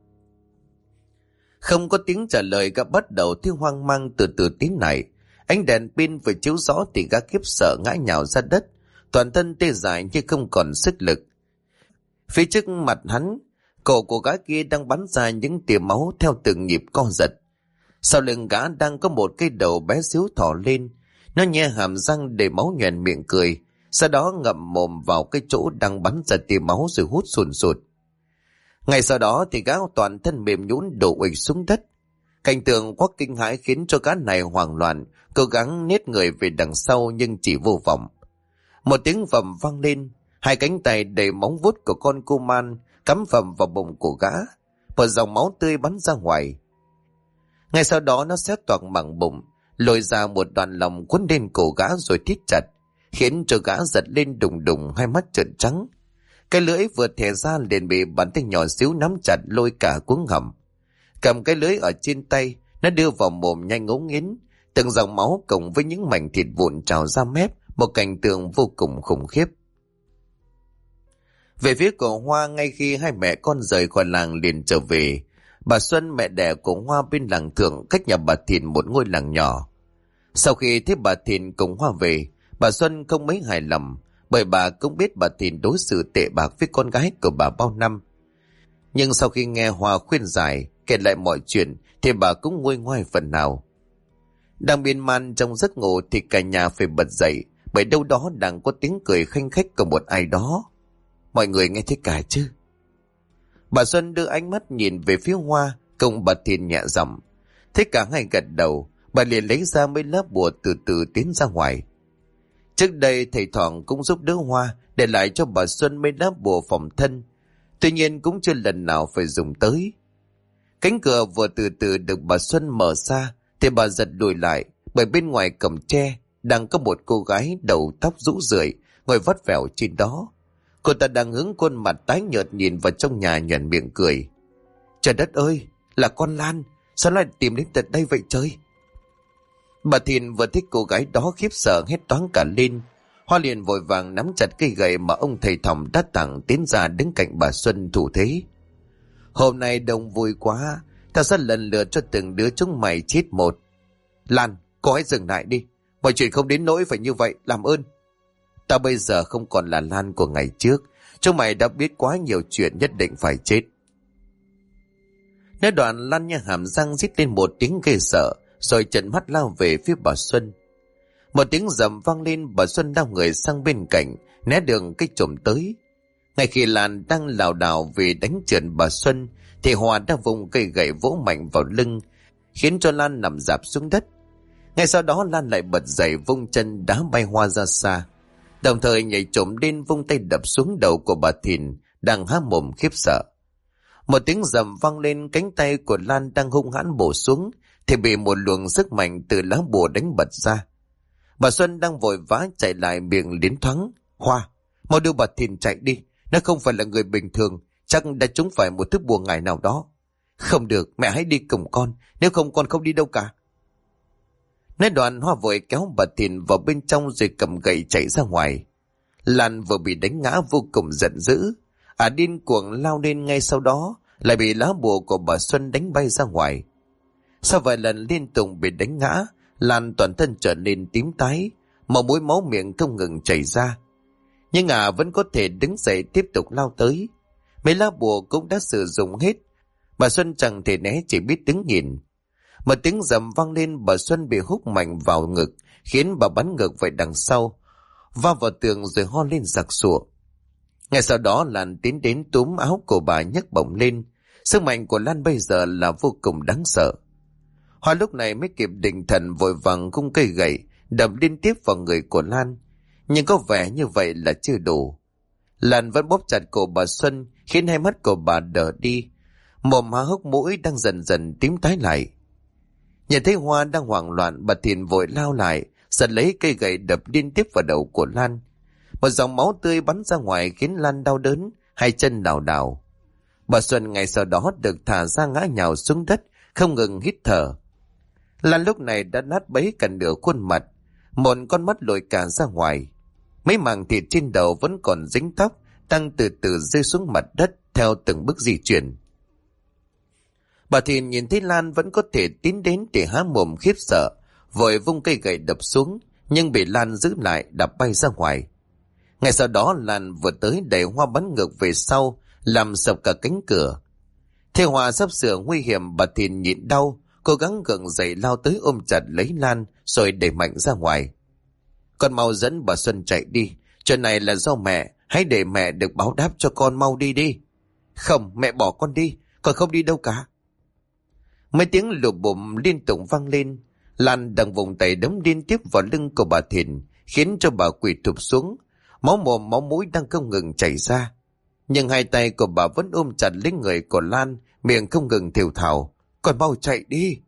Không có tiếng trả lời, gã bắt đầu thiếu hoang mang từ từ tiến lại. Ánh đèn pin vừa chiếu rõ thì gã khiếp sợ ngã nhào ra đất, toàn thân tê dại như không còn sức lực. Phía trước mặt hắn, cổ của gã kia đang bắn ra những tia máu theo từng nhịp co giật. Sau lưng gã đang có một cái đầu bé xíu thò lên, nó nhe hàm răng để máu nhoẻn miệng cười, sau đó ngậm mồm vào cái chỗ đang bắn ra tia máu rồi hút sùn sụt. Ngay sau đó thì gã toàn thân mềm nhũn đổ ụịch xuống đất. Cảnh tượng quá kinh hãi khiến cho gã này hoảng loạn, cố gắng nết người về đằng sau nhưng chỉ vô vọng. Một tiếng vầm vang lên, hai cánh tay đầy móng vuốt của con cô man cắm phầm vào bụng của gã, một dòng máu tươi bắn ra ngoài. Ngay sau đó nó xé toạc mảng bụng, lôi ra một đoạn lòng quấn lên cổ gã rồi thít chặt, khiến cho gã giật lên đùng đùng, hai mắt trợn trắng. Cái lưỡi vừa thè ra liền bị bàn tay nhỏ xíu nắm chặt lôi cả cuống họng. Cầm cái lưỡi ở trên tay, nó đưa vào mồm nhanh ngấu nghiến, từng dòng máu cộng với những mảnh thịt vụn trào ra mép, một cảnh tượng vô cùng khủng khiếp. Về phía của Hoa, ngay khi hai mẹ con rời khỏi làng liền trở về, bà Xuân, mẹ đẻ của Hoa, bên làng thượng cách nhà bà Thìn một ngôi làng nhỏ. Sau khi thấy bà Thìn cùng Hoa về, bà Xuân không mấy hài lòng, bởi bà cũng biết bà Thìn đối xử tệ bạc với con gái của bà bao năm. Nhưng sau khi nghe Hoa khuyên giải, kể lại mọi chuyện, thì bà cũng nguôi ngoai phần nào. Đang miên man trong giấc ngủ thì cả nhà phải bật dậy, bởi đâu đó đang có tiếng cười khanh khách của một ai đó. Mọi người nghe thấy cả chứ? Bà Xuân đưa ánh mắt nhìn về phía Hoa, cùng bà Thìn nhẹ giọng. Thấy cả hai gật đầu, bà liền lấy ra mấy lá bùa từ từ tiến ra ngoài. Trước đây thầy Thoảng cũng giúp đỡ Hoa, để lại cho bà Xuân mấy lá bùa phòng thân. Tuy nhiên cũng chưa lần nào phải dùng tới. Cánh cửa vừa từ từ được bà Xuân mở ra, thì bà giật lùi lại, bởi bên ngoài cổng tre đang có một cô gái đầu tóc rũ rượi ngồi vắt vẻo trên đó. Cô ta đang hướng khuôn mặt tái nhợt nhìn vào trong nhà, nhoẻn miệng cười. Trời đất ơi, là con Lan, sao lại tìm đến tận đây vậy trời? Bà Thìn vừa thấy cô gái đó khiếp sợ hét toáng cả lên. Hoa liền vội vàng nắm chặt cây gậy mà ông thầy Thỏng đã tặng, tiến ra đứng cạnh bà Xuân thủ thế. Hôm nay đông vui quá, ta sẽ lần lượt cho từng đứa chúng mày chết một. Lan, cô hãy dừng lại đi, mọi chuyện không đến nỗi phải như vậy, làm ơn. Ta bây giờ không còn là Lan của ngày trước, chúng mày đã biết quá nhiều chuyện, nhất định phải chết. Nói đoạn Lan nha hàm răng rít lên một tiếng ghê sợ, rồi trợn mắt lao về phía bà Xuân. Một tiếng rầm vang lên, bà Xuân lao người sang bên cạnh, né đường cái chồm tới. Ngay khi Lan đang lảo đảo vì đánh trượt bà Xuân, thì Hòa đã vùng cây gậy vỗ mạnh vào lưng, khiến cho Lan nằm rạp xuống đất. Ngay sau đó Lan lại bật dậy vung chân đá bay Hoa ra xa, đồng thời nhảy trồm lên vung tay đập xuống đầu của bà Thìn đang há mồm khiếp sợ. Một tiếng rầm vang lên, cánh tay của Lan đang hung hãn bổ xuống thì bị một luồng sức mạnh từ lá bùa đánh bật ra. Bà Xuân đang vội vã chạy lại, miệng liến thoáng: Hoa, mau đưa bà Thìn chạy đi, nó không phải là người bình thường, chắc đã trúng phải một thứ bùa ngải nào đó. Không được, mẹ hãy đi cùng con, nếu không con không đi đâu cả. Nói đoạn Hoa vội kéo bà Thìn vào bên trong rồi cầm gậy chạy ra ngoài. Lan vừa bị đánh ngã vô cùng giận dữ, điên cuồng lao lên, ngay sau đó lại bị lá bùa của bà Xuân đánh bay ra ngoài. Sau vài lần liên tục bị đánh ngã, Lan toàn thân trở nên tím tái, một mũi máu miệng không ngừng chảy ra. Nhưng vẫn có thể đứng dậy tiếp tục lao tới. Mấy lá bùa cũng đã sử dụng hết, bà Xuân chẳng thể né, chỉ biết đứng nhìn. Một tiếng rầm vang lên, bà Xuân bị húc mạnh vào ngực, khiến bà bắn ngược về đằng sau, va vào tường rồi ho lên sặc sụa. Ngay sau đó Lan tiến đến túm áo của bà nhấc bổng lên. Sức mạnh của Lan bây giờ là vô cùng đáng sợ. Hoa lúc này mới kịp định thần, vội vàng cung cây gậy đập liên tiếp vào người của Lan. Nhưng có vẻ như vậy là chưa đủ. Lan vẫn bóp chặt cổ bà Xuân, khiến hai mắt của bà đờ đi, mồm há hốc mũi đang dần dần tím tái lại. Nhìn thấy Hoa đang hoảng loạn, bà Thìn vội lao lại, giật lấy cây gậy đập liên tiếp vào đầu của Lan. Một dòng máu tươi bắn ra ngoài khiến Lan đau đớn, hai chân lảo đảo. Bà Xuân ngay sau đó được thả ra ngã nhào xuống đất, không ngừng hít thở. Lan lúc này đã nát bấy cả nửa khuôn mặt, một con mắt lồi cả ra ngoài. Mấy mảng thịt trên đầu vẫn còn dính tóc, đang từ từ rơi xuống mặt đất theo từng bước di chuyển. Bà Thìn nhìn thấy Lan vẫn có thể tiến đến thì há mồm khiếp sợ, vội vung cây gậy đập xuống, nhưng bị Lan giữ lại, đập bay ra ngoài. Ngay sau đó Lan vừa tới đẩy Hoa bắn ngược về sau, làm sập cả cánh cửa. Thế Hoa sắp sửa nguy hiểm, bà Thìn nhịn đau, cố gắng gượng dậy lao tới ôm chặt lấy Lan rồi đẩy mạnh ra ngoài. Con mau dẫn bà Xuân chạy đi, chuyện này là do mẹ, hãy để mẹ được báo đáp cho con, mau đi đi. Không, mẹ bỏ con đi, con không đi đâu cả. Mấy tiếng lụp bụm liên tục vang lên. Lan đang vùng tay đấm liên tiếp vào lưng của bà Thìn, khiến cho bà quỳ thụp xuống, máu mồm máu mũi đang không ngừng chảy ra. Nhưng hai tay của bà vẫn ôm chặt lấy người của Lan, miệng không ngừng thều thào: Con mau chạy đi.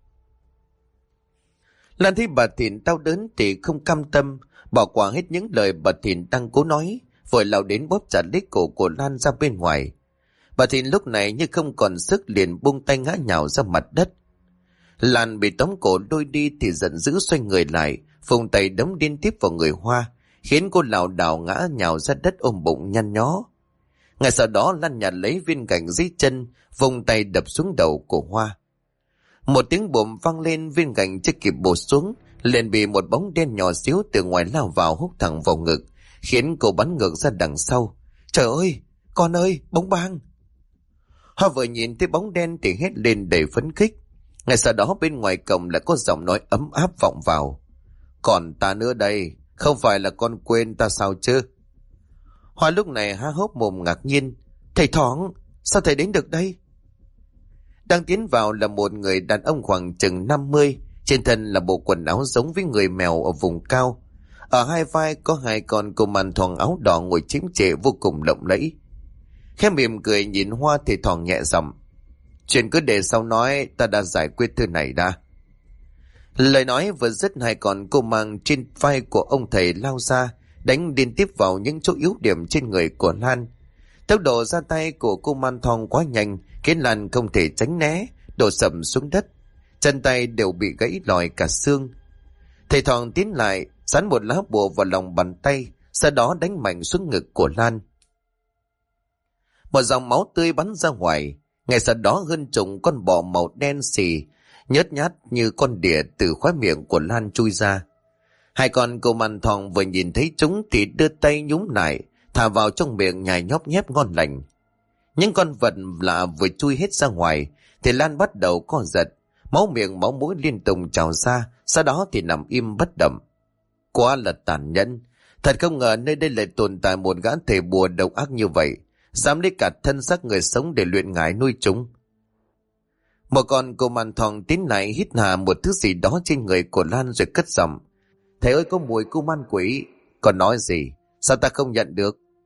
Lan thấy bà Thìn đau đớn thì không cam tâm, bỏ qua hết những lời bà Thìn đang cố nói, vội lao đến bóp chặt lấy cổ của Lan ra bên ngoài. Bà Thìn lúc này như không còn sức, liền buông tay ngã nhào ra mặt đất. Lan bị tóm cổ đôi đi thì giận dữ xoay người lại, vùng tay đấm liên tiếp vào người Hoa, khiến cô lảo đảo ngã nhào ra đất ôm bụng nhăn nhó. Ngay sau đó Lan nhặt lấy viên gạch dưới chân, vùng tay đập xuống đầu của Hoa. Một tiếng bùm vang lên, viên gạch chưa kịp bổ xuống, liền bị một bóng đen nhỏ xíu từ ngoài lao vào húc thẳng vào ngực, khiến cô bắn ngược ra đằng sau. Trời ơi, con ơi, bóng bang! Hoa vừa nhìn thấy bóng đen thì hét lên đầy phấn khích. Ngay sau đó bên ngoài cổng lại có giọng nói ấm áp vọng vào: Còn ta nữa đây, không phải là con quên ta sao chứ? Hoa lúc này há hốc mồm ngạc nhiên: Thầy Thoáng, sao thầy đến được đây? Đang tiến vào là một người đàn ông khoảng chừng 50, trên thân là bộ quần áo giống với người mèo ở vùng cao. Ở hai vai có hai con cô màn thoảng áo đỏ ngồi chiếm trệ vô cùng lộng lẫy. Khẽ mỉm cười nhìn Hoa thì thoảng nhẹ giọng: Chuyện cứ để sau nói, ta đã giải quyết thứ này đã. Lời nói vừa dứt, hai con cô mang trên vai của ông thầy lao ra, đánh liên tiếp vào những chỗ yếu điểm trên người của Lan. Tốc độ ra tay của cô Man Thong quá nhanh, khiến Lan không thể tránh né, đổ sầm xuống đất. Chân tay đều bị gãy lòi cả xương. Thầy Thong tiến lại, dán một lá bùa vào lòng bàn tay, sau đó đánh mạnh xuống ngực của Lan. Một dòng máu tươi bắn ra ngoài. Ngay sau đó hơn chục con bọ màu đen xì, nhớt nhát như con đỉa từ khóe miệng của Lan chui ra. Hai con cô Man Thong vừa nhìn thấy chúng thì đưa tay nhúng lại, thả vào trong miệng nhai nhóp nhép ngon lành. Những con vật lạ vừa chui hết ra ngoài thì Lan bắt đầu co giật, máu miệng máu mũi liên tục trào ra, sau đó thì nằm im bất động. Quá là tàn nhẫn, thật không ngờ nơi đây lại tồn tại một gã thầy bùa độc ác như vậy, dám lấy cả thân xác người sống để luyện ngải nuôi chúng. Một con cô Man Thong tiến lại hít hà một thứ gì đó trên người của Lan rồi cất giọng: Thầy ơi, có mùi cô man quỷ. Còn nói gì? Sao ta không nhận được?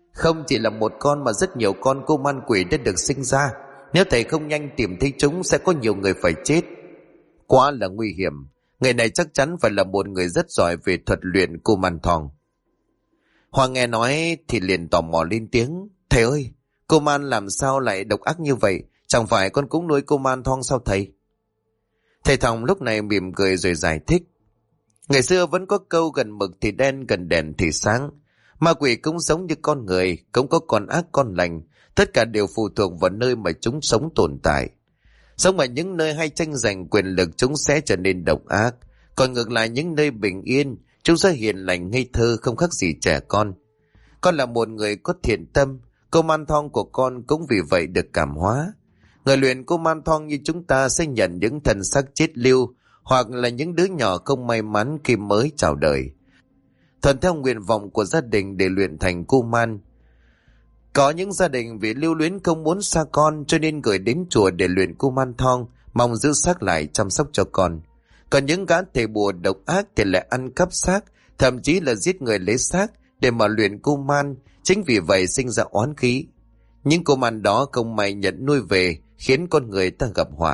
Không chỉ là một con mà rất nhiều con cô man quỷ đã được sinh ra. Nếu thầy không nhanh tìm thấy chúng, sẽ có nhiều người phải chết. Quá là nguy hiểm. Người này chắc chắn phải là một người rất giỏi về thuật luyện cô man thong. Hoa nghe nói thì liền tò mò lên tiếng. Thầy ơi, cô man làm sao lại độc ác như vậy? Chẳng phải con cũng nuôi cô man thong sao thầy? Thầy Thòng lúc này mỉm cười rồi giải thích. Ngày xưa vẫn có câu gần mực thì đen, gần đèn thì sáng. Ma quỷ cũng giống như con người, cũng có con ác con lành. Tất cả đều phụ thuộc vào nơi mà chúng sống tồn tại. Sống ở những nơi hay tranh giành quyền lực, chúng sẽ trở nên độc ác. Còn ngược lại những nơi bình yên, chúng sẽ hiền lành ngây thơ, không khác gì trẻ con. Con là một người có thiện tâm, cô man thong của con cũng vì vậy được cảm hóa. Người luyện cô man thong như chúng ta sẽ nhận những thân xác chết lưu, hoặc là những đứa nhỏ không may mắn khi mới chào đời, thuận theo nguyện vọng của gia đình để luyện thành cô man. Có những gia đình vì lưu luyến không muốn xa con cho nên gửi đến chùa để luyện cô man thong, mong giữ xác lại chăm sóc cho con. Còn những gã thầy bùa độc ác thì lại ăn cắp xác, thậm chí là giết người lấy xác để mà luyện cô man, chính vì vậy sinh ra oán khí. Những cô man đó không may nhận nuôi về, khiến con người ta gặp họa.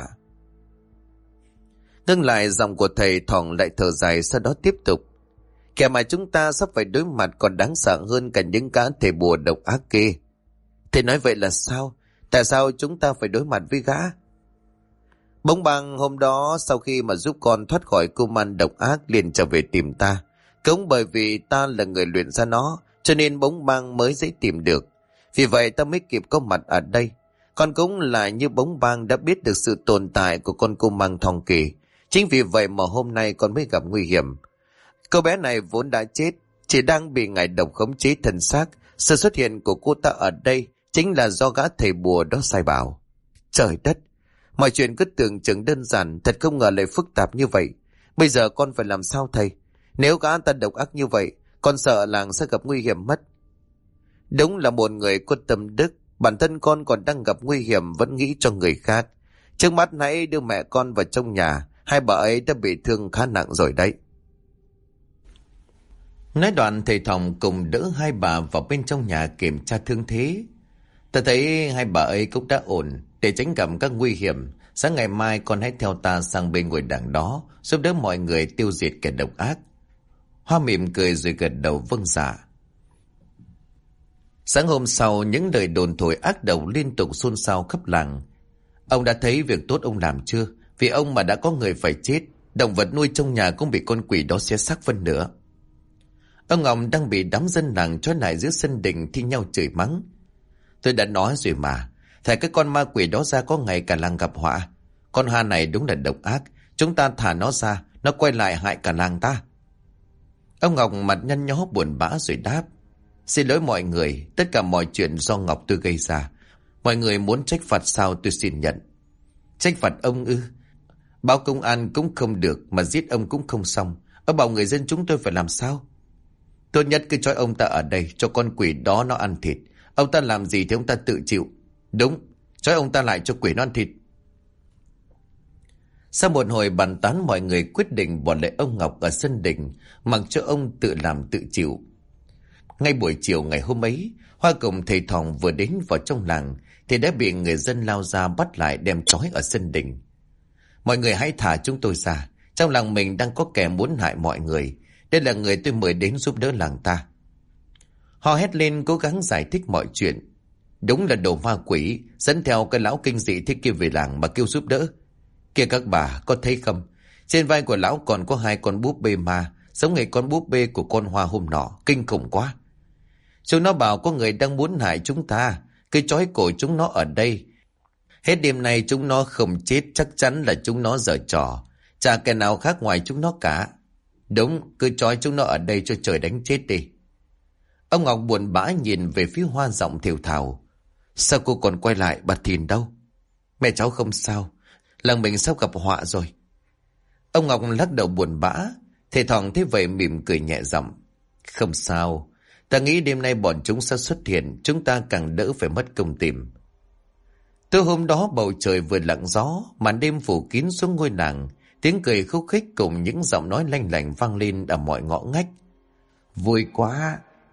Ngưng lại, giọng của thầy Thòng lại thở dài, sau đó tiếp tục. Kẻ mà chúng ta sắp phải đối mặt còn đáng sợ hơn cả những gã thầy bùa độc ác kia. Thầy nói vậy là sao? Tại sao chúng ta phải đối mặt với gã? Bỗng bang hôm đó sau khi mà giúp con thoát khỏi cô man độc ác liền trở về tìm ta. Cũng bởi vì ta là người luyện ra nó, cho nên bỗng bang mới dễ tìm được. Vì vậy ta mới kịp có mặt ở đây. Con cũng là như bỗng bang đã biết được sự tồn tại của con cô man thong kỳ. Chính vì vậy mà hôm nay con mới gặp nguy hiểm. Cô bé này vốn đã chết, chỉ đang bị ngài độc khống chế thân xác. Sự xuất hiện của cô ta ở đây chính là do gã thầy bùa đó sai bảo. Trời đất, mọi chuyện cứ tưởng chừng đơn giản, thật không ngờ lại phức tạp như vậy. Bây giờ con phải làm sao thầy? Nếu gã ta độc ác như vậy, con sợ làng sẽ gặp nguy hiểm mất. Đúng là một người có tâm đức, bản thân con còn đang gặp nguy hiểm vẫn nghĩ cho người khác. Trước mắt hãy đưa mẹ con vào trong nhà, hai bà ấy đã bị thương khá nặng rồi đấy. Nói đoạn thầy Thòng cùng đỡ hai bà vào bên trong nhà kiểm tra thương thế. Ta thấy hai bà ấy cũng đã ổn. Để tránh gặp các nguy hiểm, sáng ngày mai con hãy theo ta sang bên ngôi đàng đó, giúp đỡ mọi người tiêu diệt kẻ độc ác. Hoa mỉm cười rồi gật đầu vâng dạ. Sáng hôm sau, những lời đồn thổi ác độc liên tục xôn xao khắp làng. Ông đã thấy việc tốt ông làm chưa? Vì ông mà đã có người phải chết, động vật nuôi trong nhà cũng bị con quỷ đó xé xác phân nửa. Ông Ngọc đang bị đám dân làng trói lại giữa sân đình thi nhau chửi mắng. Tôi đã nói rồi mà, thả cái con ma quỷ đó ra có ngày cả làng gặp họa. Con ha này đúng là độc ác, chúng ta thả nó ra, nó quay lại hại cả làng ta. Ông Ngọc mặt nhăn nhó buồn bã rồi đáp. Xin lỗi mọi người, tất cả mọi chuyện do Ngọc tôi gây ra. Mọi người muốn trách phạt sao tôi xin nhận. Trách phạt ông ư? Báo công an cũng không được, mà giết ông cũng không xong. Ông bảo người dân chúng tôi phải làm sao? Tốt nhất cứ trói ông ta ở đây, cho con quỷ đó nó ăn thịt. Ông ta làm gì thì ông ta tự chịu. Đúng, trói ông ta lại cho quỷ nó ăn thịt. Sau một hồi bàn tán, mọi người quyết định bỏ lại ông Ngọc ở sân đình, mặc cho ông tự làm tự chịu. Ngay buổi chiều ngày hôm ấy, Hoa cùng thầy Thòng vừa đến vào trong làng thì đã bị người dân lao ra bắt lại đem trói ở sân đình. Mọi người hãy thả chúng tôi ra, trong làng mình đang có kẻ muốn hại mọi người. Đây là người tôi mời đến giúp đỡ làng ta. Họ hét lên cố gắng giải thích mọi chuyện. Đúng là đồ ma quỷ dẫn theo cái lão kinh dị thế kia về làng mà kêu giúp đỡ. Kìa các bà có thấy không, trên vai của lão còn có hai con búp bê ma, giống như con búp bê của con Hoa hôm nọ, kinh khủng quá. Chúng nó bảo có người đang muốn hại chúng ta, cứ trói cổ chúng nó ở đây. Hết đêm nay chúng nó không chết, chắc chắn là chúng nó giở trò, chả kẻ nào khác ngoài chúng nó cả. Đúng, cứ trói chúng nó ở đây cho trời đánh chết đi. Ông Ngọc buồn bã nhìn về phía Hoa, giọng thều thào. Sao cô còn quay lại, bà Thìn đâu? Mẹ cháu không sao, làng mình sắp gặp họa rồi. Ông Ngọc lắc đầu buồn bã. Thầy Thòng thế vậy mỉm cười nhẹ giọng. Không sao, ta nghĩ đêm nay bọn chúng sẽ xuất hiện, chúng ta càng đỡ phải mất công tìm. Tối hôm đó bầu trời vừa lặng gió, màn đêm phủ kín xuống ngôi làng, tiếng cười khúc khích cùng những giọng nói lanh lảnh vang lên ở mọi ngõ ngách. Vui quá,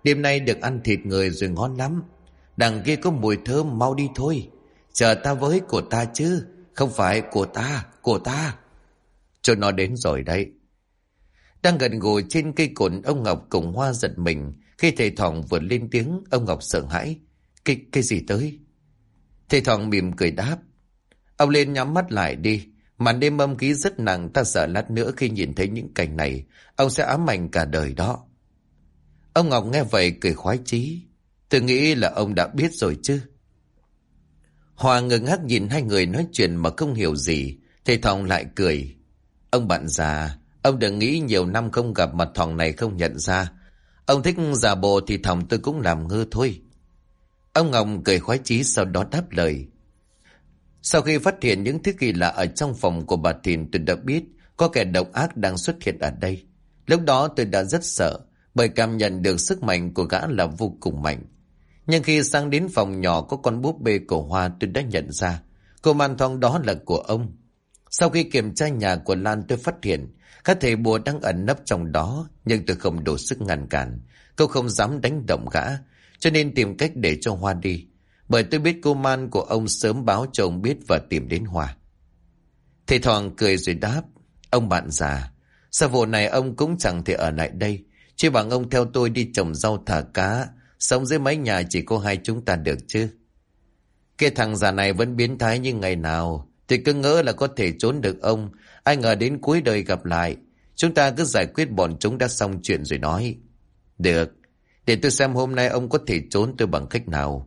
Đêm nay được ăn thịt người rồi ngon lắm. Đằng kia có mùi thơm, mau đi thôi. Chờ ta với, của ta chứ. Không phải của ta, của ta. Cho nó đến rồi đấy. Đang gần ngồi trên cây cồn, ông Ngọc cùng Hoa giật mình. Khi thầy Thỏng vừa lên tiếng, ông Ngọc sợ hãi. Cái gì tới? Thầy Thỏng mỉm cười đáp. Ông lên nhắm mắt lại đi. Màn đêm âm khí rất nặng, ta sợ lát nữa khi nhìn thấy những cảnh này, ông sẽ ám ảnh cả đời đó. Ông Ngọc nghe vậy cười khoái chí. Tôi nghĩ là ông đã biết rồi chứ. Hòa ngơ ngác nhìn hai người nói chuyện mà không hiểu gì. Thầy Thỏng lại cười. Ông bạn già, ông đừng nghĩ nhiều năm không gặp mặt Thỏng này không nhận ra. Ông thích giả bộ thì Thỏng tôi cũng làm ngơ thôi. Ông Ngọc cười khoái chí, sau đó đáp lời. Sau khi phát hiện những thứ kỳ lạ ở trong phòng của bà Thìn, tôi đã biết có kẻ độc ác đang xuất hiện ở đây. Lúc đó tôi đã rất sợ, bởi cảm nhận được sức mạnh của gã là vô cùng mạnh. Nhưng khi sang đến phòng nhỏ có con búp bê của Hoa, tôi đã nhận ra cô man thoáng đó là của ông. Sau khi kiểm tra nhà của Lan, tôi phát hiện các thầy bùa đang ẩn nấp trong đó, nhưng tôi không đủ sức ngăn cản. Cô không dám đánh động gã, cho nên tìm cách để cho Hoa đi. Bởi tôi biết cô man của ông sớm báo cho ông biết và tìm đến Hoa. Thầy Thoảng cười rồi đáp. Ông bạn già, sau vụ này ông cũng chẳng thể ở lại đây. Chỉ bằng ông theo tôi đi trồng rau thả cá, sống dưới mái nhà chỉ có hai chúng ta được chứ. Cái thằng già này vẫn biến thái như ngày nào, thì cứ ngỡ là có thể trốn được ông. Ai ngờ đến cuối đời gặp lại. Chúng ta cứ giải quyết bọn chúng đã xong chuyện rồi nói. Được, để tôi xem hôm nay ông có thể trốn tôi bằng cách nào.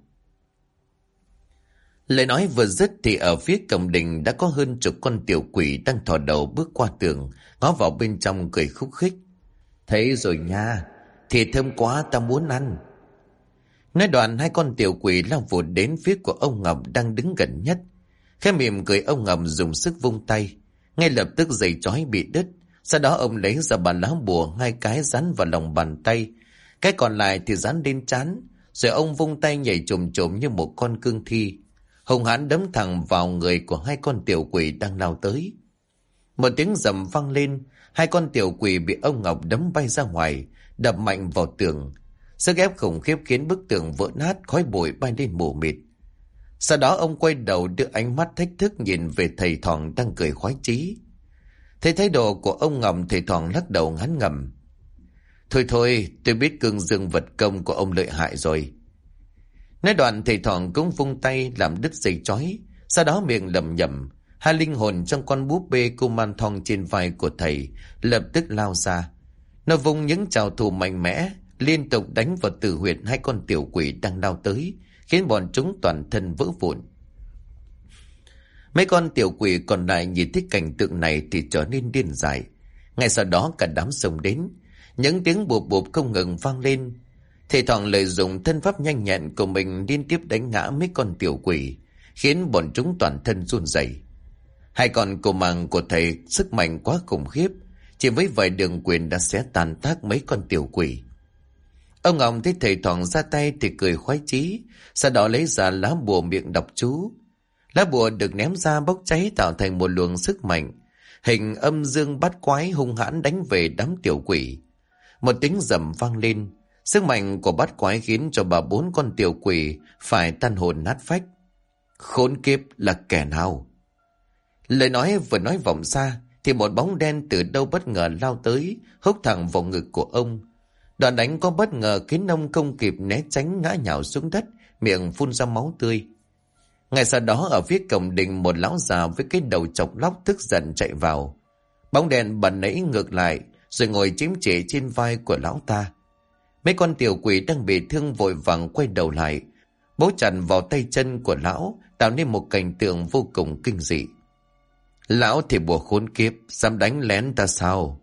Lời nói vừa dứt thì ở phía cổng đình đã có hơn chục con tiểu quỷ đang thò đầu bước qua tường, ngó vào bên trong cười khúc khích. Thấy rồi nha, thịt thơm quá, ta muốn ăn. Nói đoạn, hai con tiểu quỷ lao vụt đến phía của ông Ngọc đang đứng gần nhất. Khẽ mỉm cười, ông Ngọc dùng sức vung tay, ngay lập tức dây chói bị đứt. Sau đó ông lấy ra bàn lá bùa, hai cái dán vào lòng bàn tay, cái còn lại thì dán lên trán. Rồi ông vung tay nhảy chồm chồm như một con cương thi, hùng hãn đấm thẳng vào người của hai con tiểu quỷ đang lao tới. Một tiếng rầm vang lên, hai con tiểu quỷ bị ông Ngọc đấm bay ra ngoài, đập mạnh vào tường. Sức ép khủng khiếp khiến bức tường vỡ nát, khói bụi bay lên mù mịt. Sau đó ông quay đầu đưa ánh mắt thách thức nhìn về thầy Thoảng đang cười khoái chí. Thấy thái độ của ông Ngọc, thầy Thoảng lắc đầu ngán ngẩm. Thôi, tôi biết cương dương vật công của ông lợi hại rồi. Nói đoạn, thầy Thoảng cũng vung tay làm đứt dây chói. Sau đó miệng lẩm nhẩm, hai linh hồn trong con búp bê cô man thong trên vai của thầy lập tức lao ra. Nó vung những trảo thủ mạnh mẽ, liên tục đánh vào tử huyệt hai con tiểu quỷ đang lao tới, khiến bọn chúng toàn thân vỡ vụn. Mấy con tiểu quỷ còn lại nhìn thấy cảnh tượng này thì trở nên điên dại. Ngay sau đó cả đám xông đến, những tiếng bụp bụp không ngừng vang lên. Thầy Thoảng lợi dụng thân pháp nhanh nhẹn của mình liên tiếp đánh ngã mấy con tiểu quỷ, khiến bọn chúng toàn thân run rẩy. Hai con cồ màng của thầy sức mạnh quá khủng khiếp, chỉ với vài đường quyền đã xé tàn tác mấy con tiểu quỷ. Ông Ngọc thấy thầy Thoảng ra tay thì cười khoái chí, sau đó lấy ra lá bùa miệng đọc chú. Lá bùa được ném ra bốc cháy tạo thành một luồng sức mạnh, hình âm dương bát quái hung hãn đánh về đám tiểu quỷ. Một tiếng rầm vang lên, sức mạnh của bát quái khiến cho bà bốn con tiểu quỷ phải tan hồn nát phách. Khốn kiếp, là kẻ nào? Lời nói vừa nói vọng ra thì một bóng đen từ đâu bất ngờ lao tới, húc thẳng vào ngực của ông. Đòn đánh có bất ngờ khiến ông không kịp né tránh, ngã nhào xuống đất, miệng phun ra máu tươi. Ngay sau đó ở phía cổng đình, một lão già với cái đầu chọc lóc tức giận chạy vào. Bóng đèn bật nảy ngược lại rồi ngồi chiếm trễ trên vai của lão ta. Mấy con tiểu quỷ đang bị thương vội vàng quay đầu lại, bấu chặt vào tay chân của lão, tạo nên một cảnh tượng vô cùng kinh dị. Lão thì bùa khốn kiếp, dám đánh lén ta sao?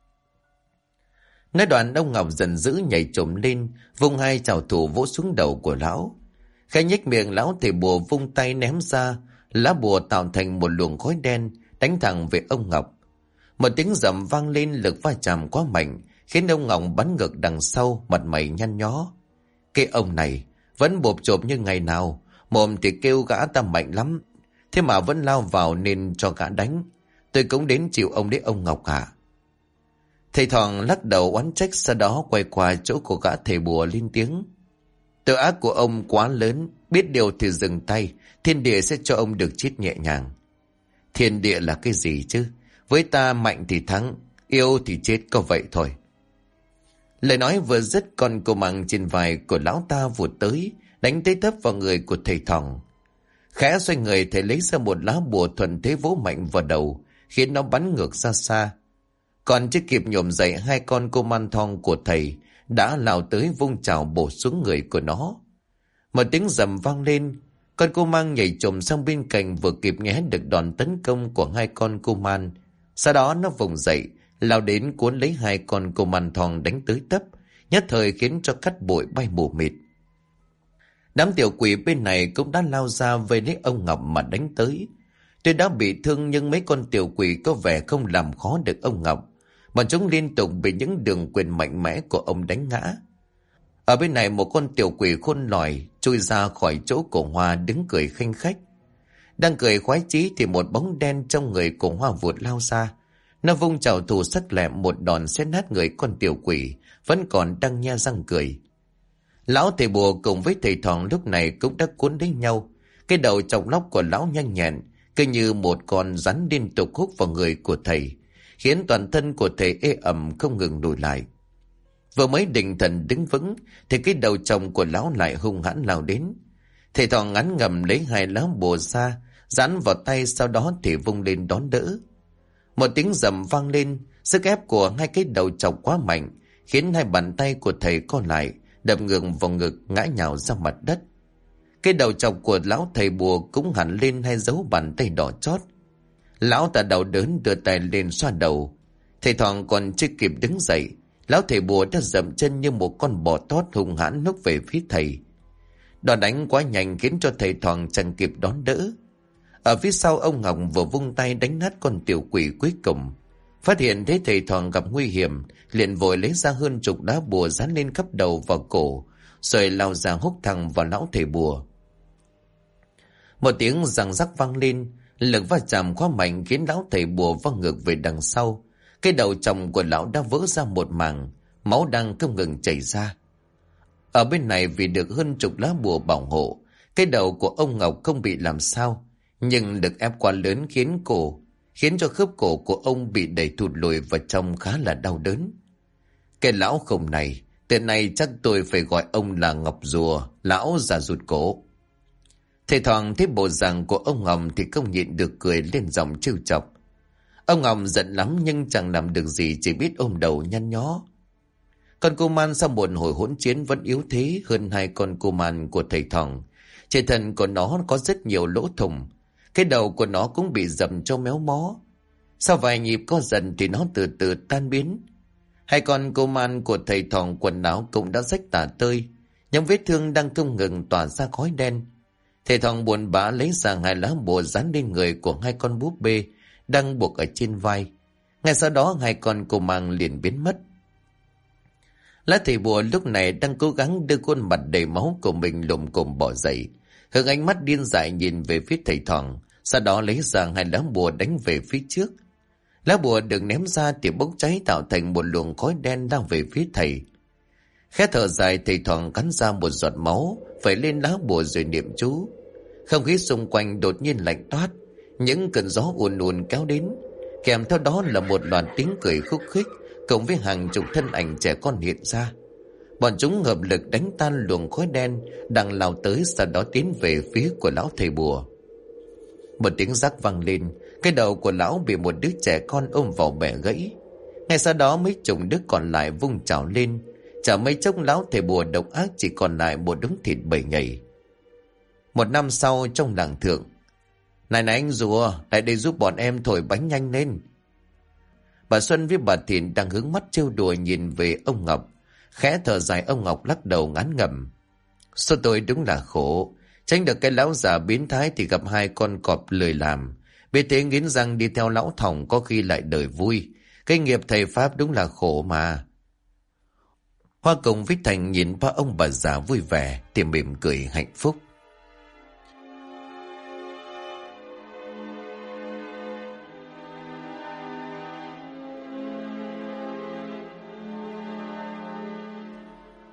Nói đoạn, ông Ngọc giận dữ nhảy trồm lên, vung hai trảo thủ vỗ xuống đầu của lão. Khẽ nhếch miệng, lão thầy bùa vung tay ném ra lá bùa tạo thành một luồng khói đen đánh thẳng về ông Ngọc. Một tiếng rầm vang lên, lực va chạm quá mạnh khiến ông Ngọc bắn ngược đằng sau, mặt mày nhăn nhó. Cái ông này vẫn bộp chộp như ngày nào, mồm thì kêu gã ta mạnh lắm, thế mà vẫn lao vào nên cho gã đánh. Tôi cũng đến chịu ông đấy ông Ngọc ạ. Thầy Thoảng lắc đầu oán trách, sau đó quay qua chỗ của gã thầy bùa lên tiếng. Tội ác của ông quá lớn, biết điều thì dừng tay, thiên địa sẽ cho ông được chết nhẹ nhàng. Thiên địa là cái gì chứ? Với ta mạnh thì thắng, yêu thì chết, có vậy thôi. Lời nói vừa dứt, con cô mang trên vai của lão ta vụt tới, đánh tới tấp vào người của thầy Thoảng. Khẽ xoay người, thầy lấy ra một lá bùa thuần thế vỗ mạnh vào đầu, khiến nó bắn ngược ra xa. Còn chưa kịp nhổm dậy, hai con cô man thong của thầy đã lao tới vung chảo bổ xuống người của nó. Một tiếng rầm vang lên, con cô mang nhảy chồm sang bên cạnh, vừa kịp né được đòn tấn công của hai con cô man. Sau đó nó vùng dậy, lao đến cuốn lấy hai con cô man thong đánh tới tấp, nhất thời khiến cho cát bụi bay mù mịt. Đám tiểu quỷ bên này cũng đã lao ra vây lấy ông Ngọc mà đánh tới. Tuy đã bị thương nhưng mấy con tiểu quỷ có vẻ không làm khó được ông Ngọc. Bọn chúng liên tục bị những đường quyền mạnh mẽ của ông đánh ngã. Ở bên này một con tiểu quỷ khôn lỏi chui ra khỏi chỗ cổ Hoa đứng cười khanh khách. Đang cười khoái chí thì một bóng đen trong người cổ Hoa vụt lao ra. Nó vung chảo thủ sắc lẹm một đòn xé nát người con tiểu quỷ, vẫn còn đang nhe răng cười. Lão thầy bùa cùng với thầy Thoảng lúc này cũng đã cuốn lấy nhau. Cái đầu chọc lóc của lão nhanh nhẹn, cứ như một con rắn liên tục hút vào người của thầy, khiến toàn thân của thầy ê ẩm không ngừng lùi lại. Vừa mới định thần đứng vững thì cái đầu chồng của lão lại hung hãn lao đến. Thầy Thoảng ngắn ngầm lấy hai lá bùa ra, dán vào tay, sau đó thì vung lên đón đỡ. Một tiếng rầm vang lên, sức ép của hai cái đầu chọc quá mạnh, khiến hai bàn tay của thầy co lại, đập ngược vào ngực, ngã nhào ra mặt đất. Cái đầu chọc của lão thầy bùa cũng hẳn lên hai dấu bàn tay đỏ chót. Lão ta đau đớn đưa tay lên xoa đầu. Thầy Thoảng còn chưa kịp đứng dậy, lão thầy bùa đã dậm chân như một con bò tót hung hãn núp về phía thầy. Đòn đánh quá nhanh khiến cho thầy Thoảng chẳng kịp đón đỡ. Ở phía sau, ông Ngọc vừa vung tay đánh nát con tiểu quỷ cuối cùng. Phát hiện thấy thầy Thoảng gặp nguy hiểm, liền vội lấy ra hơn chục lá bùa dán lên khắp đầu và cổ, rồi lao ra húc thẳng vào lão thầy bùa. Một tiếng giằng rắc vang lên, lực va chạm quá mạnh khiến lão thầy bùa văng ngược về đằng sau. Cái đầu chồng của lão đã vỡ ra một mảng, máu đang không ngừng chảy ra. Ở bên này vì được hơn chục lá bùa bảo hộ, cái đầu của ông Ngọc không bị làm sao, nhưng lực ép quá lớn khiến cho khớp cổ của ông bị đẩy thụt lùi vào trong khá là đau đớn. Cái lão khùng này, từ này chắc tôi phải gọi ông là Ngọc Rùa, lão già rụt cổ. Thầy Thoảng thấy bộ dạng của ông Ngọc thì không nhịn được cười lên giọng trêu chọc. Ông Ngọc giận lắm nhưng chẳng làm được gì, chỉ biết ôm đầu nhăn nhó. Con cô man sau một hồi hỗn chiến vẫn yếu thế hơn hai con cô man của thầy Thoảng. Trên thân của nó có rất nhiều lỗ thủng, cái đầu của nó cũng bị dầm cho méo mó. Sau vài nhịp co dần thì nó từ từ tan biến. Hai con cô man của thầy Thoảng quần áo cũng đã rách tả tơi, những vết thương đang không ngừng tỏa ra khói đen. Thầy Thoảng buồn bã lấy ra hai lá bùa dán lên người của hai con búp bê đang buộc ở trên vai. Ngay sau đó hai con cô mang liền biến mất. Lá thầy bùa lúc này đang cố gắng đưa khuôn mặt đầy máu của mình lùm cùm bỏ dậy, hướng ánh mắt điên dại nhìn về phía thầy Thoảng, sau đó lấy ra hai lá bùa đánh về phía trước. Lá bùa được ném ra thì bốc cháy tạo thành một luồng khói đen lao về phía thầy. Khẽ thở dài, thầy Thoảng cắn ra một giọt máu vẩy lên lá bùa rồi niệm chú. Không khí xung quanh đột nhiên lạnh toát, những cơn gió ùn ùn kéo đến, kèm theo đó là một loạt tiếng cười khúc khích cộng với hàng chục thân ảnh trẻ con hiện ra. Bọn chúng hợp lực đánh tan luồng khói đen đang lao tới, sau đó tiến về phía của lão thầy bùa. Một tiếng rắc vang lên, cái đầu của lão bị một đứa trẻ con ôm vào bẻ gãy. Ngay sau đó mấy chục đứa còn lại vung chảo lên, chả mấy chốc lão thầy bùa độc ác chỉ còn lại một đống thịt bầy nhầy. Một năm sau, trong làng thượng, này anh rùa, lại đây giúp bọn em thổi bánh nhanh lên. Bà Xuân với bà Thiện đang hướng mắt trêu đùa nhìn về ông Ngọc. Khẽ thở dài, ông Ngọc lắc đầu ngán ngẩm. Số tôi đúng là khổ, tránh được cái lão già biến thái thì gặp hai con cọp lười làm. Biết thế nghiến răng đi theo lão thòng có khi lại đời vui. Cái nghiệp thầy Pháp đúng là khổ mà. Hoa cùng với Thành nhìn ba ông bà già vui vẻ thì mỉm cười hạnh phúc.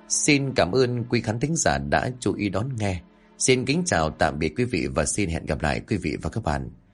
Xin cảm ơn quý khán thính giả đã chú ý đón nghe. Xin kính chào tạm biệt quý vị và xin hẹn gặp lại quý vị và các bạn